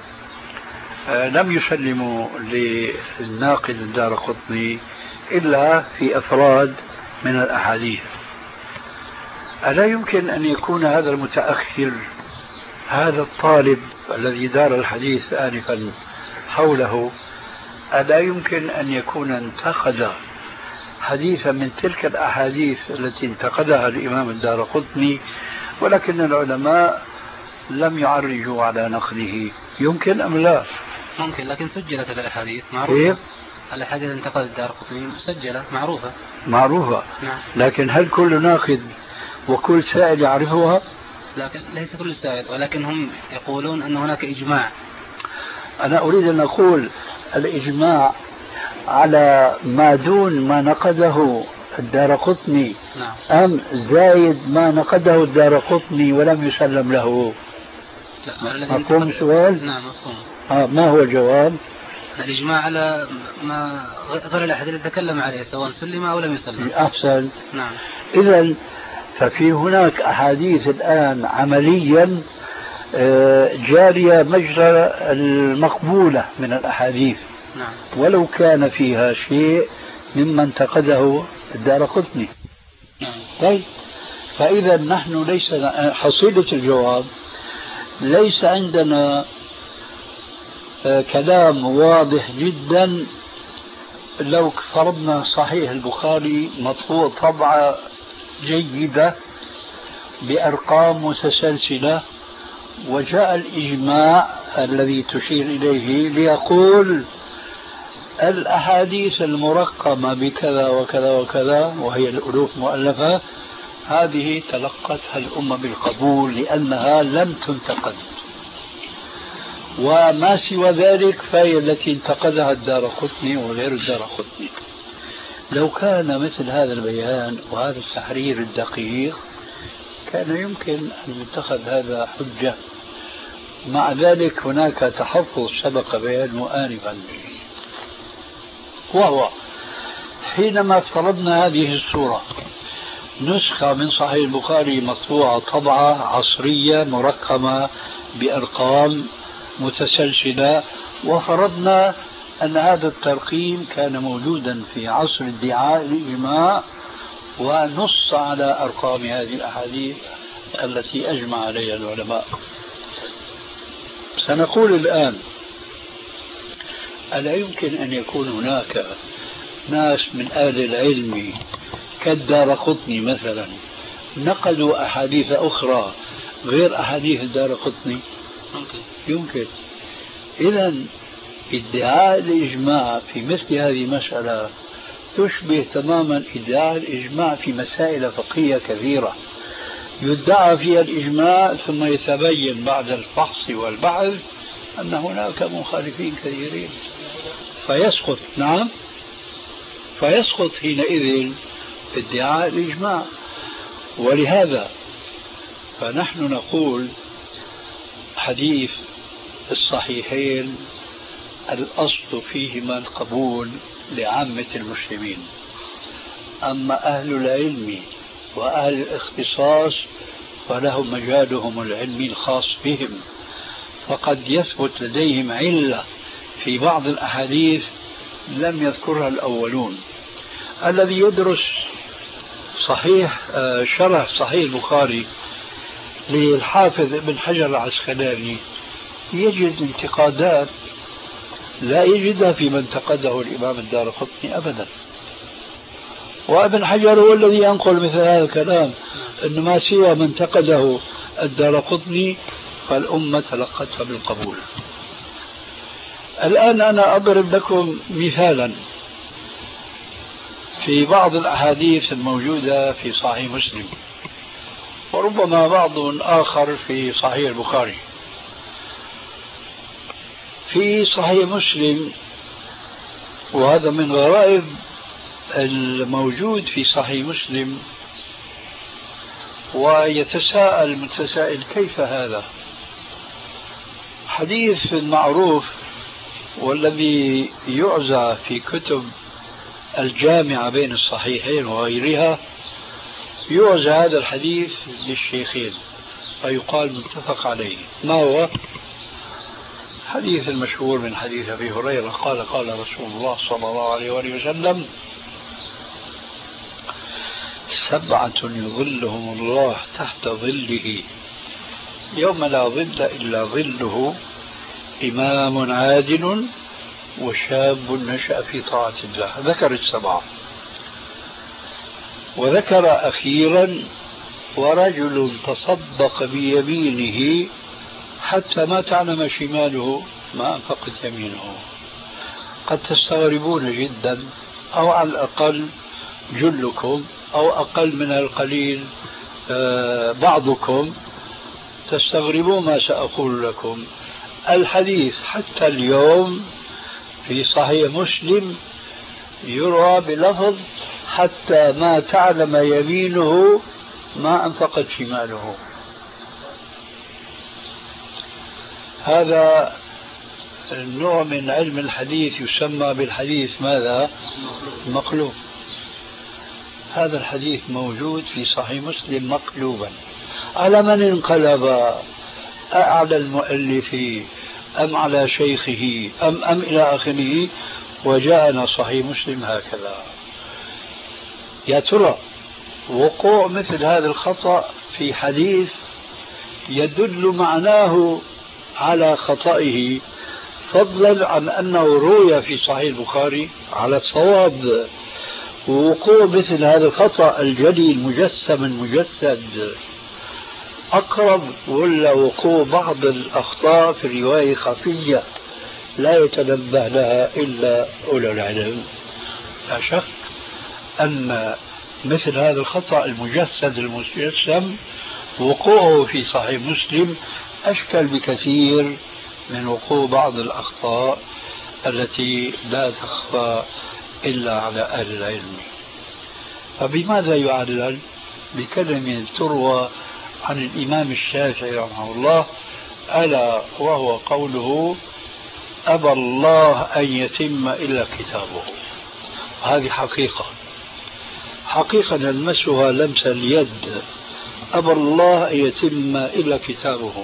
لم يسلموا للناقد الدارقطني إلا في أفراد من الأحاديث. ألا يمكن أن يكون هذا المتأخر هذا الطالب الذي دار الحديث آنفا حوله ألا يمكن أن يكون انتقد حديثا من تلك الأحاديث التي انتقدها الإمام الدارقطني ولكن العلماء لم يعرجوا على نقده؟ يمكن أم لا؟ ممكن، لكن سجلت الأحاديث معروفة. الأحاديث التي انتقد الدارقطني مسجلة معروفة معروفة. نعم. لكن هل كل ناقد وكل سائل يعرفها؟ لكن ليس كل سائل، ولكن هم يقولون أن هناك إجماع. أنا أريد أن أقول الإجماع على ما دون ما نقده الدارقطني. نعم. أم زايد ما نقده الدارقطني ولم يسلم له؟ لا، مفهوم سؤال؟ نعم مفهوم. آه ما هو الجواب؟ الإجماع على ما غير الأحاديث اللي تكلم عليه سواء سلم أو لم يسلم. أحسن. نعم. إذن ففي هناك أحاديث الآن عمليا جارية مجرى المقبولة من الأحاديث. نعم. ولو كان فيها شيء مما انتقده الدارقطني. نعم. طيب فإذا نحن ليس حصيلة الجواب ليس عندنا كلام واضح جدا. لو فرضنا صحيح البخاري مطبوع طبعة جيدة بأرقام متسلسلة وجاء الإجماع الذي تشير إليه ليقول الأحاديث المرقمة بكذا وكذا وكذا وهي الألوف مؤلفة هذه تلقتها الأمة بالقبول لأنها لم تنتقد، وما سوى ذلك فهي التي انتقدها الدارقطني وغير الدارقطني. لو كان مثل هذا البيان وهذا التحرير الدقيق كان يمكن أن يتخذ هذا حجة. مع ذلك هناك تحفظ سبق بيانه آنفا، وهو حينما افترضنا هذه الصورة نسخة من صحيح البخاري مطبوعة طبعة عصرية مرقمة بأرقام متسلسلة، وفرضنا أن هذا الترقيم كان موجودا في عصر ادعاء الإجماع، ونص على أرقام هذه الأحاديث التي أجمع عليها العلماء. سنقول الآن: ألا يمكن أن يكون هناك ناس من أهل العلم كالدارقطني مثلا نقلوا أحاديث أخرى غير أحاديث الدارقطني؟ ممكن. يمكن. إذن ادعاء الإجماع في مثل هذه المسألة تشبه تماما ادعاء الإجماع في مسائل فقهية كثيرة يدعى فيها الإجماع ثم يتبين بعد الفحص والبحث أن هناك مخالفين كثيرين فيسقط. نعم، فيسقط حينئذ ادعاء الإجماع. ولهذا فنحن نقول حديث الصحيحين الأصل فيهما القبول لعامة المسلمين، أما أهل العلم وأهل الاختصاص فلهم مجالهم العلمي الخاص بهم، فقد يثبت لديهم علة في بعض الأحاديث لم يذكرها الأولون. الذي يدرس صحيح شرح صحيح البخاري للحافظ ابن حجر العسقلاني يجد انتقادات لا يجدها في من انتقده الإمام الدارقطني أبدا. وابن حجر هو الذي ينقل مثل هذا الكلام، أن ما سوى من انتقده الدارقطني فالأمة تلقتها بالقبول. الآن أنا أضرب لكم مثالا في بعض الأحاديث الموجودة في صحيح مسلم، وربما بعض آخر في صحيح البخاري. في صحيح مسلم، وهذا من غرائب الموجود في صحيح مسلم، ويتساءل المتسائل كيف هذا؟ حديث معروف والذي يعزى في كتب الجامعة بين الصحيحين وغيرها، يعزى هذا الحديث للشيخين فيقال متفق عليه. ما هو؟ حديث المشهور من حديث أبي هريرة قال قال رسول الله صلى الله عليه وآله وسلم: سبعة يظلهم الله تحت ظله يوم لا ظل إلا ظله، إمام عادل وشاب نشأ في طاعة الله. ذكر السبعة، وذكر أخيرا: ورجل تصدق بيمينه حتى ما تعلم شماله ما أنفقت يمينه. قد تستغربون جدا، أو على الأقل جلكم، أو أقل من القليل بعضكم تستغربون ما سأقول لكم. الحديث حتى اليوم في صحيح مسلم يروى بلفظ: حتى ما تعلم يمينه ما أنفقت شماله. هذا النوع من علم الحديث يسمى بالحديث ماذا؟ مقلوب. هذا الحديث موجود في صحيح مسلم مقلوبا. على من انقلب؟ أعلى المؤلف أم على شيخه أم أم إلى آخره؟ وجاءنا صحيح مسلم هكذا. يا ترى وقوع مثل هذا الخطأ في حديث يدل معناه على خطئه، فضلا عن أنه روي في صحيح البخاري على الصواب، ووقوع مثل هذا الخطأ الجلي المجسم المجسد أقرب، ولا وقوع بعض الأخطاء في الرواية خفية لا يتنبه لها إلا أولو العلم؟ لا شك أن مثل هذا الخطأ المجسد المجسم وقوعه في صحيح مسلم أشكل بكثير من وقوع بعض الأخطاء التي لا تخفى إلا على أهل العلم. فبماذا يعلل؟ بكلمة تروى عن الإمام الشافعي رحمه الله، ألا وهو قوله: أبى الله أن يتم إلا كتابه. هذه حقيقة حقيقة نلمسها لمس اليد. أبى الله أن يتم إلا كتابه.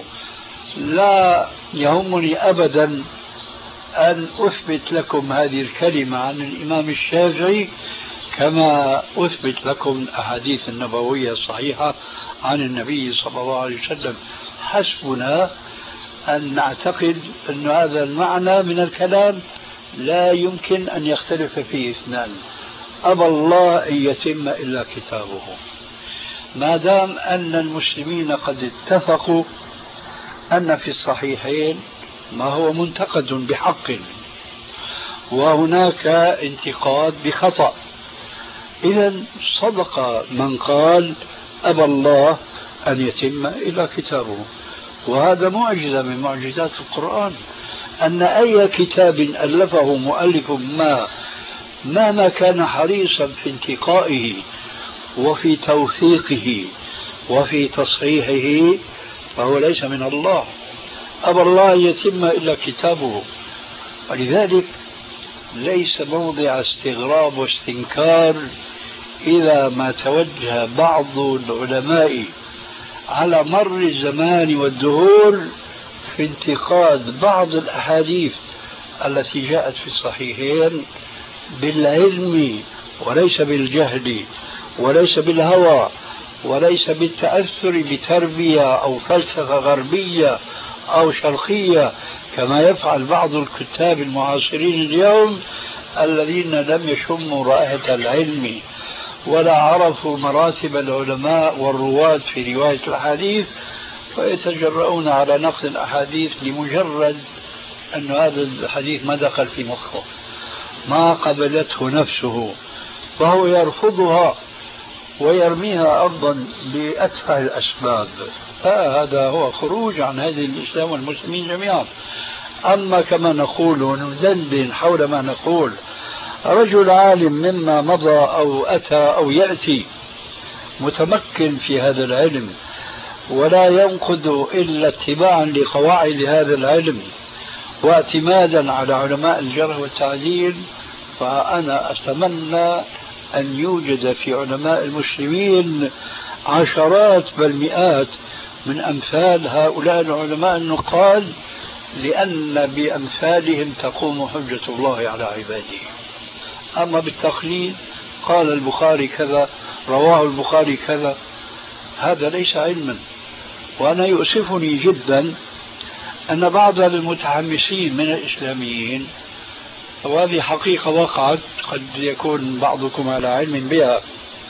لا يهمني أبدا أن أثبت لكم هذه الكلمة عن الإمام الشافعي كما أثبت لكم الأحاديث النبوية الصحيحة عن النبي صلى الله عليه وسلم. حسبنا أن نعتقد أن هذا المعنى من الكلام لا يمكن أن يختلف فيه اثنان. أبى الله أن يتم إلا كتابه. ما دام أن المسلمين قد اتفقوا أن في الصحيحين ما هو منتقد بحق وهناك انتقاد بخطأ، إذا صدق من قال أبى الله أن يتم إلا كتابه. وهذا معجزة من معجزات القرآن، أن أي كتاب ألفه مؤلف ما مهما كان حريصا في انتقائه وفي توثيقه وفي تصحيحه فهو ليس من الله. أبى الله يتم إلا كتابه. ولذلك ليس موضع استغراب واستنكار إذا ما توجه بعض العلماء على مر الزمان والدهور في انتقاد بعض الأحاديث التي جاءت في الصحيحين بالعلم وليس بالجهل وليس بالهوى وليس بالتأثر بتربية أو فلسفة غربية أو شرقية كما يفعل بعض الكتاب المعاصرين اليوم الذين لم يشموا رائحة العلم ولا عرفوا مراتب العلماء والرواة في رواية الحديث، فيتجرؤون على نقد الأحاديث لمجرد أن هذا الحديث ما دخل في مخه، ما قبلته نفسه، فهو يرفضها ويرميها أرضا بأتفه الأسباب. فهذا هو خروج عن هذه الإسلام والمسلمين جميعا. أما كما نقول وندندن حول ما نقول رجل عالم مما مضى أو أتى أو يأتي متمكن في هذا العلم ولا ينقد إلا اتباعا لقواعد هذا العلم واعتمادا على علماء الجرح والتعديل، فأنا أتمنى أن يوجد في علماء المسلمين عشرات بل مئات من أمثال هؤلاء العلماء النقاد، لأن بأمثالهم تقوم حجة الله على عباده. أما بالتقليد قال البخاري كذا رواه البخاري كذا، هذا ليس علما. وأنا يؤسفني جدا أن بعض المتحمسين من الإسلاميين، وهذه حقيقة وقعت قد يكون بعضكم على علم بها،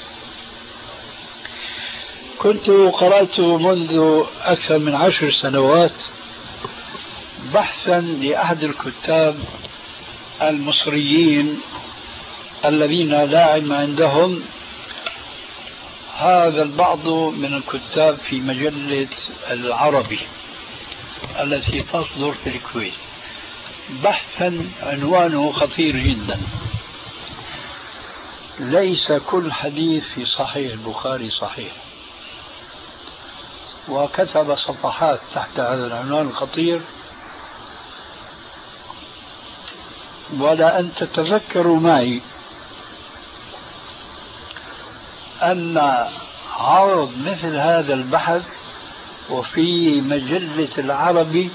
كنت قرأت منذ أكثر من عشر سنوات بحثا لأحد الكتاب المصريين الذين لا علم عندهم، هذا البعض من الكتاب في مجلة العربي التي تصدر في الكويت، بحثا عنوانه خطير جدا: ليس كل حديث في صحيح البخاري صحيح. وكتب صفحات تحت هذا العنوان الخطير، ولا أن تتذكروا معي أن عرض مثل هذا البحث وفي مجلة العربي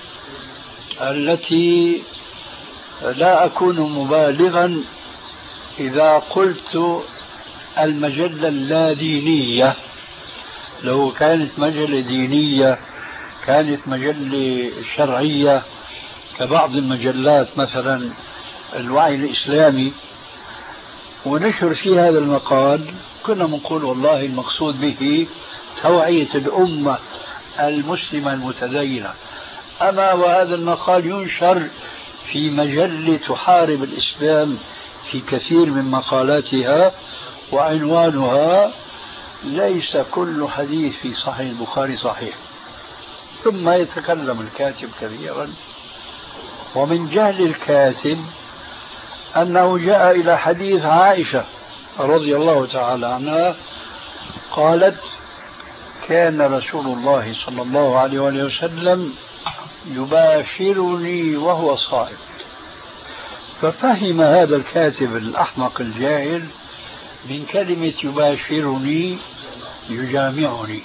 التي لا أكون مبالغا إذا قلت المجلة اللادينية، لو كانت مجلة دينية كانت مجلة شرعية كبعض المجلات مثلا الوعي الإسلامي، ونشر في هذا المقال كنا نقول والله المقصود به توعية الأمة المسلمة المتدينة. أما وهذا المقال ينشر في مجلة تحارب الإسلام في كثير من مقالاتها، وعنوانها ليس كل حديث في صحيح البخاري صحيح. ثم يتكلم الكاتب كثيرا، ومن جهل الكاتب أنه جاء إلى حديث عائشة رضي الله تعالى عنها قالت: كان رسول الله صلى الله عليه وسلم يباشرني وهو صائم. ففهم هذا الكاتب الأحمق الجاهل من كلمة يباشرني يجامعني،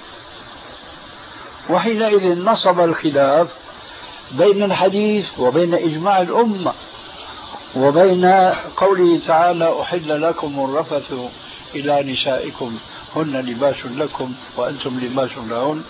وحينئذ نصب الخلاف بين الحديث وبين إجماع الأمة وبين قوله تعالى: أحل لكم الرفث إلى نسائكم هن لباس لكم وأنتم لباس لهن.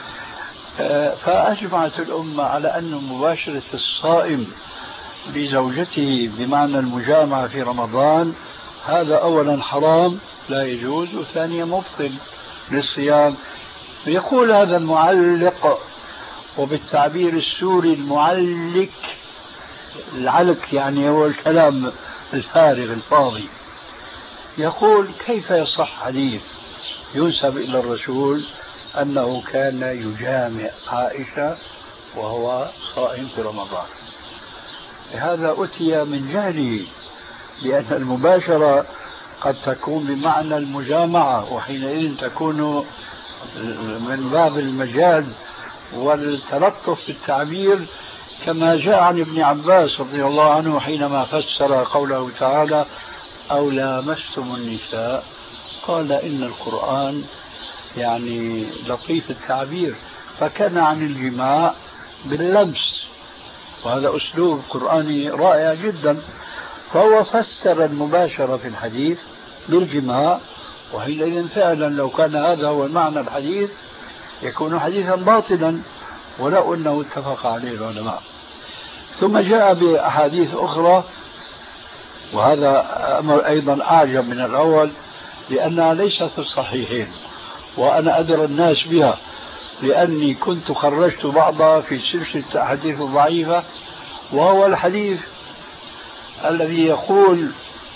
فأجمعت الأمة على أن مباشرة الصائم لزوجته بمعنى المجامعة في رمضان هذا أولا حرام لا يجوز، وثانيا مبطل للصيام. يقول هذا المعلق، وبالتعبير السوري المعلق، العلق يعني هو الكلام الفارغ الفاضي، يقول: كيف يصح حديث ينسب إلى الرسول أنه كان يجامع عائشة وهو صائم في رمضان؟ هذا أتي من جهله، لأن المباشرة قد تكون بمعنى المجامعة، وحينئذ تكون من باب المجاز والتلطف في التعبير، كما جاء عن ابن عباس رضي الله عنه حينما فسر قوله تعالى: أو لامستم النساء، قال إن القرآن يعني لطيف التعبير، فكان عن الجماع باللمس، وهذا أسلوب قرآني رائع جدا. فهو فسر المباشرة في الحديث بالجماع، وحينئذ فعلا لو كان هذا هو معنى الحديث يكون حديثا باطلا ولو أنه اتفق عليه العلماء. ثم جاء بأحاديث أخرى، وهذا أمر أيضا أعجب من الأول، لأنها ليست في الصحيحين، وأنا أدرى الناس بها لأني كنت خرجت بعضها في سلسلة الأحاديث الضعيفة، وهو الحديث الذي يقول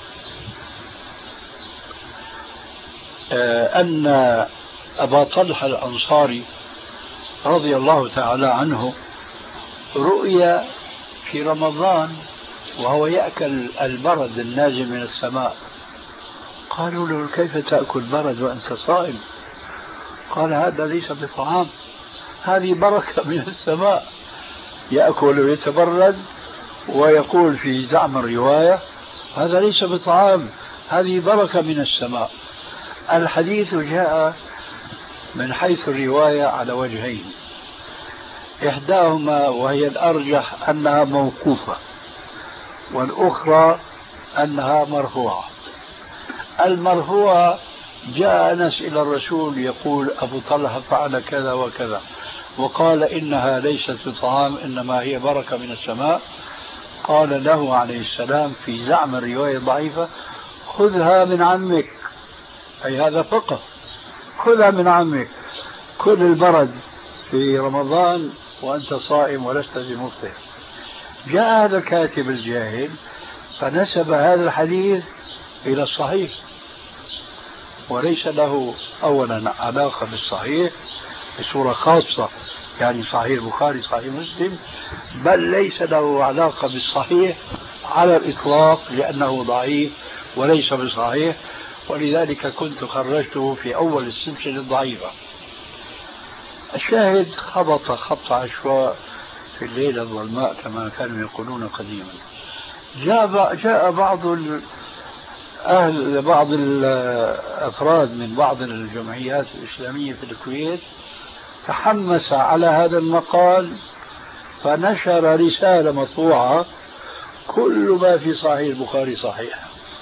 أن أبا طلحة الأنصاري رضي الله تعالى عنه رؤيا في رمضان وهو يأكل البرد النازل من السماء. قالوا له: كيف تأكل برد وأنت صائم؟ قال: هذا ليس بطعام، هذه بركة من السماء. يأكل ويتبرد، ويقول في زعم الرواية: هذا ليس بطعام، هذه بركة من السماء. الحديث جاء من حيث الرواية على وجهين، إحداهما وهي الأرجح أنها موقوفة، والأخرى أنها مرفوعة. المرفوعة: جاء أنس إلى الرسول يقول: أبو طلحة فعل كذا وكذا، وقال إنها ليست بطعام إنما هي بركة من السماء. قال له عليه السلام في زعم الرواية الضعيفة: خذها من عمك، أي هذا فقه، خذها من عمك، كل البرد في رمضان وأنت صائم ولست بمفطر. جاء هذا الكاتب الجاهل فنسب هذا الحديث إلى الصحيح، وليس له أولا علاقة بالصحيح بصورة خاصة، يعني صحيح البخاري صحيح مسلم، بل ليس له علاقة بالصحيح على الإطلاق لأنه ضعيف وليس بصحيح، ولذلك كنت خرجته في أول السلسلة الضعيفة. الشاهد: خبط خبط عشواء في الليلة الظلماء كما كانوا يقولون قديما. جاء جاء بعض أهل بعض الأفراد من بعض الجمعيات الإسلامية في الكويت تحمس على هذا المقال، فنشر رسالة مطبوعة: كل ما في صحيح البخاري صحيح،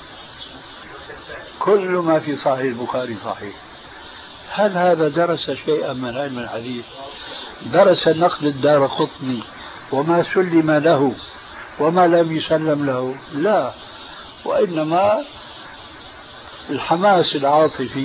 كل ما في صحيح البخاري صحيح. هل هذا درس شيئا من علم الحديث؟ درس نقد الدارقطني وما سلم له وما لم يسلم له؟ لا، وإنما الحماس العاطفي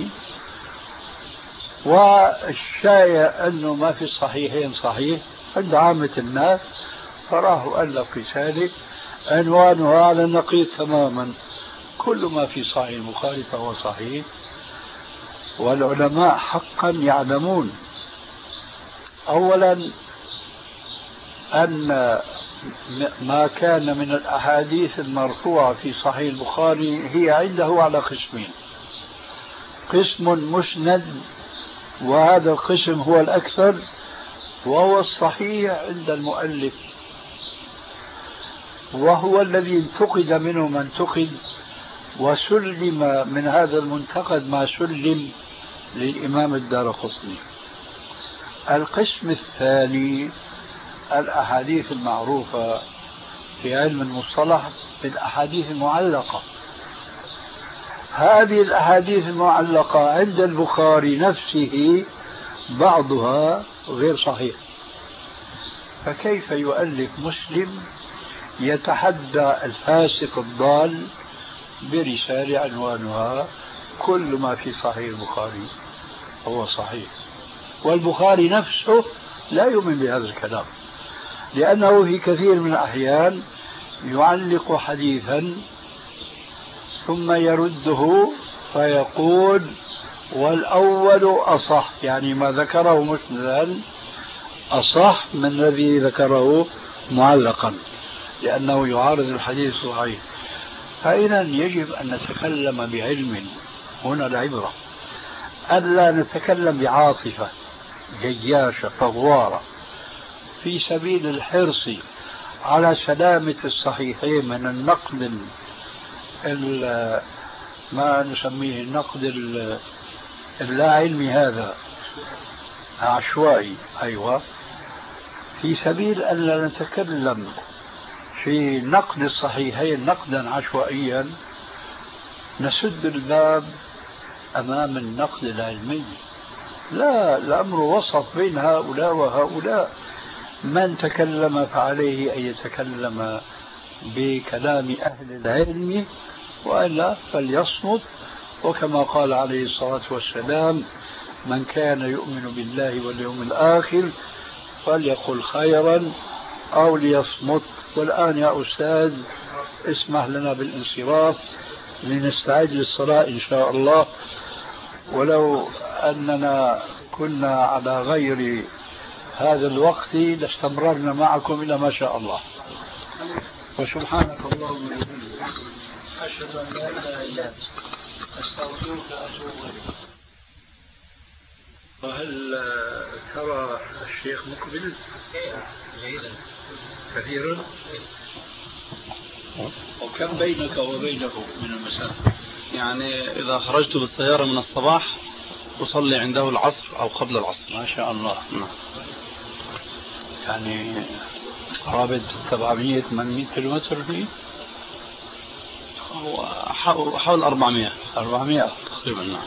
والشائع أنه ما في الصحيحين صحيح عند عامة الناس، فراه ألف رسالة عنوانها على النقيض تماما: كل ما في صحيح البخاري فهو صحيح. والعلماء حقا يعلمون أولا أن ما كان من الأحاديث المرفوعة في صحيح البخاري هي عنده على قسمين: قسم مسند، وهذا القسم هو الأكثر، وهو الصحيح عند المؤلف، وهو الذي انتقد منه ما انتقد، وسلم من هذا المنتقد ما سلم للإمام الدارقطني. القسم الثاني الأحاديث المعروفة في علم المصطلح بالأحاديث المعلقة. هذه الأحاديث المعلقة عند البخاري نفسه بعضها غير صحيح، فكيف يؤلف مسلم يتحدى الفاسق الضال برسالة عنوانها كل ما في صحيح البخاري هو صحيح؟ والبخاري نفسه لا يؤمن بهذا الكلام، لأنه في كثير من الأحيان يعلق حديثا ثم يرده فيقول والأول أصح، يعني ما ذكره مسندا أصح من الذي ذكره معلقا، لأنه يعارض الحديث الصحيح. فإذا يجب أن نتكلم بعلم، هنا العبرة ألا نتكلم بعاطفة جياشة فغوارة في سبيل الحرص على سلامة الصحيحين من النقد ما نسميه النقد اللا علمي، هذا عشوائي. أيوة، في سبيل أن لا نتكلم في نقد الصحيحين نقدا عشوائيا نسد الباب أمام النقد العلمي. لا، الأمر وسط بين هؤلاء وهؤلاء. من تكلم فعليه أن يتكلم بكلام أهل العلم، وإلا فليصمت. وكما قال عليه الصلاة والسلام: من كان يؤمن بالله واليوم الآخر فليقل خيرا أو ليصمت. والآن يا أستاذ اسمح لنا بالانصراف لنستعد للصلاة إن شاء الله، ولو أننا كنا على غير هذا الوقت لاستمررنا معكم إلى ما شاء الله. وسبحانك اللهم وبحمدك أشهد أن لا إله إلا أنت أستغفرك وأتوب إليك. وهل ترى الشيخ مقبل؟ جيدا كثيرا. وكم بينك وبينه من المسافة؟ يعني إذا خرجت بالسيارة من الصباح أصلي عنده العصر أو قبل العصر. ما شاء الله. نعم. يعني قرابة سبعمية ثمانمية كيلومتر فيه؟ هو حول أربعمية أربعمية تقريبا. نعم.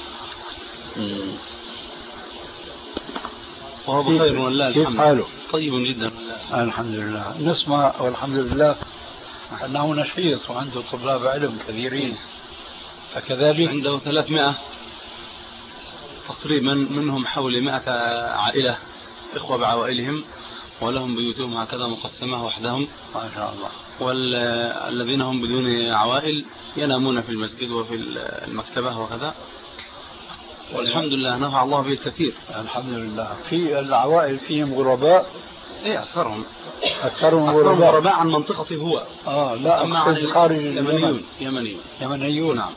وهو بخير والله الحمد. كيف حاله؟ طيب جدا الحمد لله. نسمع والحمد لله أنه نشيط وعنده طلاب علم كثيرين، فكذلك عنده ثلاثمائة تقريبا، منهم حوالي مائة عائلة إخوة بعوائلهم، ولهم بيوتهم هكذا مقسمة وحدهم ما شاء الله. والذين هم بدون عوائل ينامون في المسجد وفي المكتبة وكذا، والحمد لله نفع الله به الكثير. الحمد لله. في العوائل فيهم غرباء؟ ايه أكثرهم أكثرهم غرباء. غرباء عن منطقته هو. آه لا، أما عن خارج يمنيون يمنيون يمنيون نعم.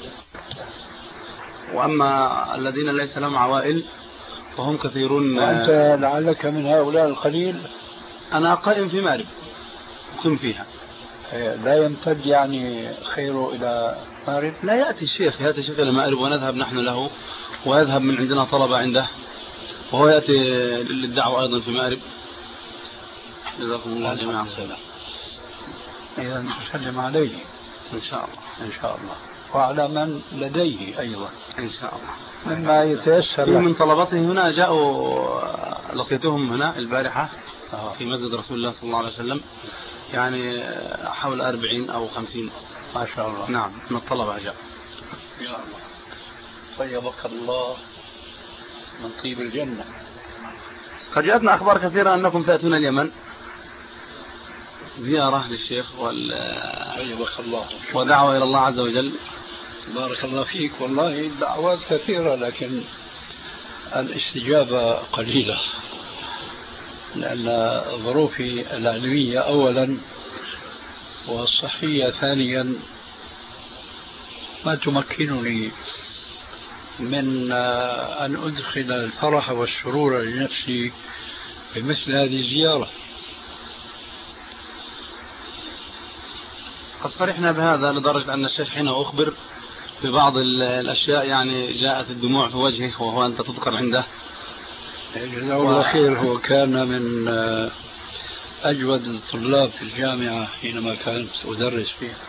وأما الذين ليس لهم عوائل فهم كثيرون. وأنت لعلك من هؤلاء القليل؟ أنا قائم في مأرب، أقيم فيها. لا يمتد يعني خيره إلى مأرب؟ لا، يأتي الشيخ يأتي الشيخ إلى مأرب ونذهب نحن له، ويذهب من عندنا طلبة عنده، وهو يأتي للدعوة أيضا في مأرب. جزاكم الله جميعا خيرا. إذا نسلم عليه إن شاء الله. إن شاء الله، وعلى من لديه أيضا إن شاء الله مما يتيسر. في من طلبته هنا جاءوا، لقيتهم هنا البارحة في مسجد رسول الله صلى الله عليه وسلم، يعني حول أربعين أو خمسين. ما شاء الله. نعم، من الطلبة جاء. يا الله، طيبك الله من طيب الجنة. قد جاءتنا أخبار كثيرة أنكم تأتون اليمن. زيارة للشيخ وال بارك الله ودعوة إلى الله عز وجل. بارك الله فيك. والله الدعوات كثيرة لكن الاستجابة قليلة، لأن ظروفي العلمية أولا والصحية ثانيا ما تمكنني من أن أدخل الفرح والسرور لنفسي بمثل هذه الزيارة. قد فرحنا بهذا لدرجة أن الشيخ حين أخبر ببعض الأشياء يعني جاءت الدموع في وجهه وهو أنت تذكر عنده. جزاه الله خير. هو كان من أجود الطلاب في الجامعة حينما كنت أدرس فيها،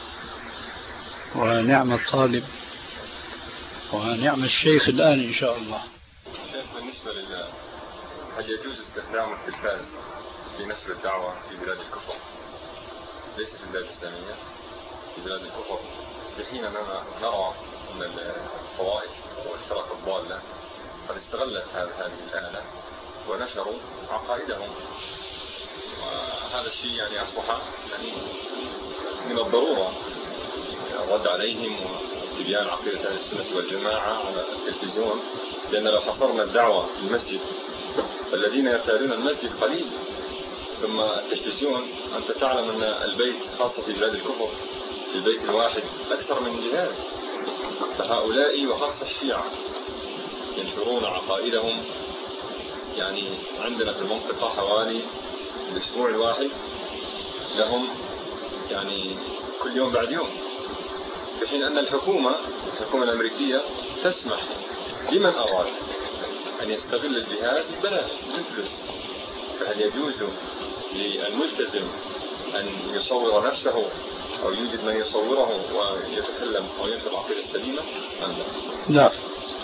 ونعم الطالب ونعم الشيخ الآن إن شاء الله. شيخ، بالنسبة لله هل يجوز استخدام التلفاز في نشر الدعوة في بلاد الكفر ليس في البلاد الإسلامية؟ في بلاد الكفر بحين أننا نرى أن الطوائف والفرق الضالة قد استغلت هذه الآلة ونشروا عقائدهم، وهذا الشيء يعني أصبح يعني من الضرورة الرد عليهم وتبيان عقيدة أهل السنة والجماعة على التلفزيون، لأن لو حصرنا الدعوة في المسجد الذين يرتادون المسجد قليل، ثم التلفزيون أنت تعلم أن البيت خاصة في بلاد الكفر البيت الواحد أكثر من جهاز، فهؤلاء وخاصة الشيعة ينشرون عقائدهم يعني عندنا في المنطقة حوالي الأسبوع الواحد لهم يعني كل يوم بعد يوم، في حين أن الحكومة الحكومة الأمريكية تسمح لمن أراد أن يستغل الجهاز ببلاش من فلوس. فهل يجوز للملتزم أن يصور نفسه أو يوجد من يصوره ويتكلم أو ينشر العقيدة السليمة أم لا؟ لا،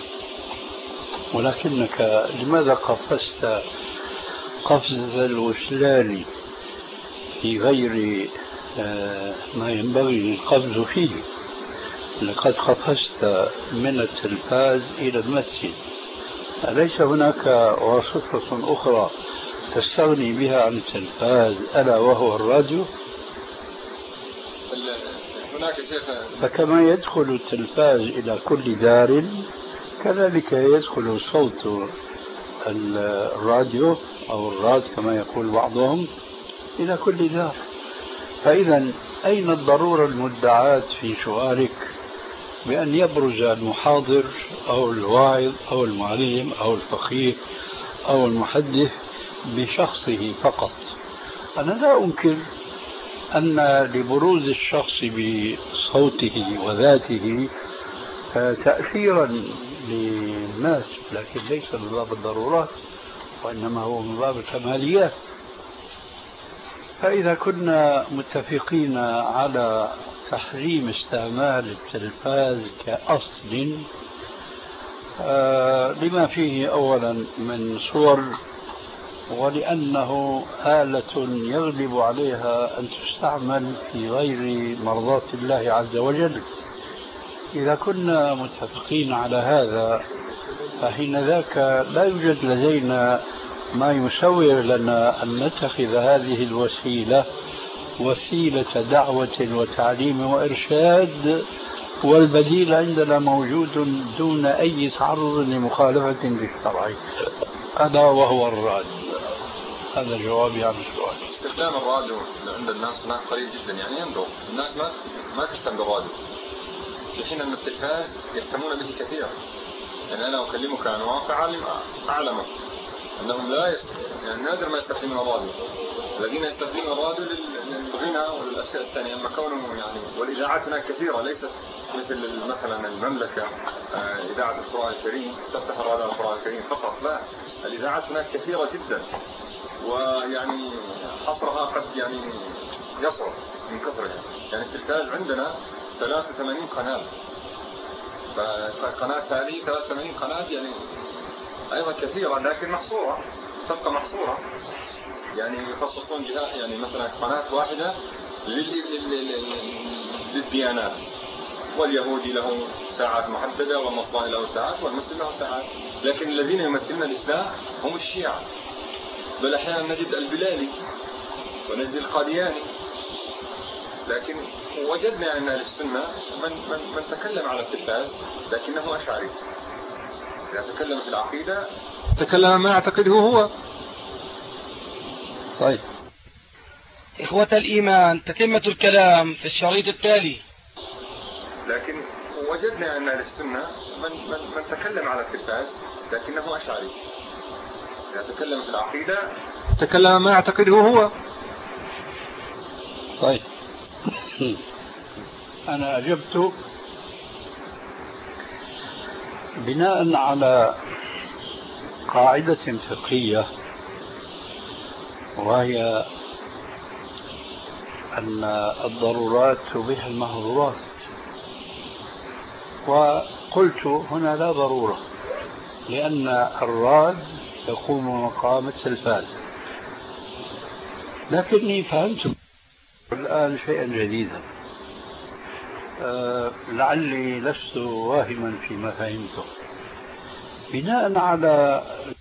ولكنك لماذا قفزت قفز الوسلال في غير ما ينبغي القفز فيه؟ لقد قفزت من التلفاز إلى المسجد، أليس هناك واسطة أخرى تستغني بها عن التلفاز ألا وهو الراديو؟ هناك شيخ. فكما يدخل التلفاز إلى كل دار كذلك يدخل صوت الراديو أو الراد كما يقول بعضهم إلى كل دار. فإذا أين الضرورة المدعاة في سؤالك بأن يبرز المحاضر أو الواعظ أو المعلم أو الفقيه أو المحدث بشخصه فقط؟ أنا لا أنكر أن لبروز الشخص بصوته وذاته تأثيرا للناس، لكن ليس من باب الضرورات وإنما هو من باب الكماليات. فإذا كنا متفقين على تحريم استعمال التلفاز كأصل آه لما فيه أولا من صور، ولأنه آلة يغلب عليها أن تستعمل في غير مرضاة الله عز وجل، إذا كنا متفقين على هذا فحين ذاك لا يوجد لدينا ما يسوغ لنا أن نتخذ هذه الوسيلة وسيلة دعوة وتعليم وإرشاد، والبديل عندنا موجود دون أي تعرض لمخالفة للشرع، هذا وهو الراد. هذا جوابي عن السؤال. استخدام الراديو عند الناس هناك قليل جدا، يعني ينظر الناس ما ما تهتم بالراديو، في حين أن التلفاز يهتمون به كثيرا. يعني أنا أكلمك عن واقع عالم أعلمه أنهم لا يست... يعني نادر ما يستخدمون الراديو، الذين يستخدمون الراديو للغنى والأشياء الثانية، أما كونه يعني والإذاعات هناك كثيرة، ليست مثل مثلا المملكة إذاعة القرآن الكريم تفتح الراديو على القرآن الكريم فقط، لا، الإذاعات هناك كثيرة جدا، ويعني حصرها قد يعني يصعب من كثرها. يعني التلفاز عندنا ثلاثة وثمانين قناة، فقناة هذه ثلاثة وثمانين قناة يعني أيضا كثيرة لكن محصورة، تبقى محصورة، يعني يخصصون جهات، يعني مثلا قناة واحدة للديانات، واليهودي له ساعات محددة والنصراني له ساعات والمسلم له ساعات، لكن الذين يمثلون الإسلام هم الشيعة، بل أحيانا نجد البلالي ونجد القادياني. لكن وجدنا أن أهل السنة من, من, من تكلم على التلفاز لكنه أشعري، إذا تكلم في العقيدة تكلم ما يعتقده هو. طيب إخوة الإيمان، تتمة الكلام في الشريط التالي. لكن وجدنا أن أهل السنة من, من, من تكلم على التلفاز لكنه أشعري، إذا تكلم في العقيدة تكلم ما يعتقده هو. طيب أنا أجبت بناء على قاعدة فقهية، وهي أن الضرورات تبيح المحظورات. وقلت هنا لا ضرورة، لأن الراد يقوم مقام التلفاز. لكني فهمت الآن شيئا جديدا، أه لعلي لست واهما فيما فهمته. بناء على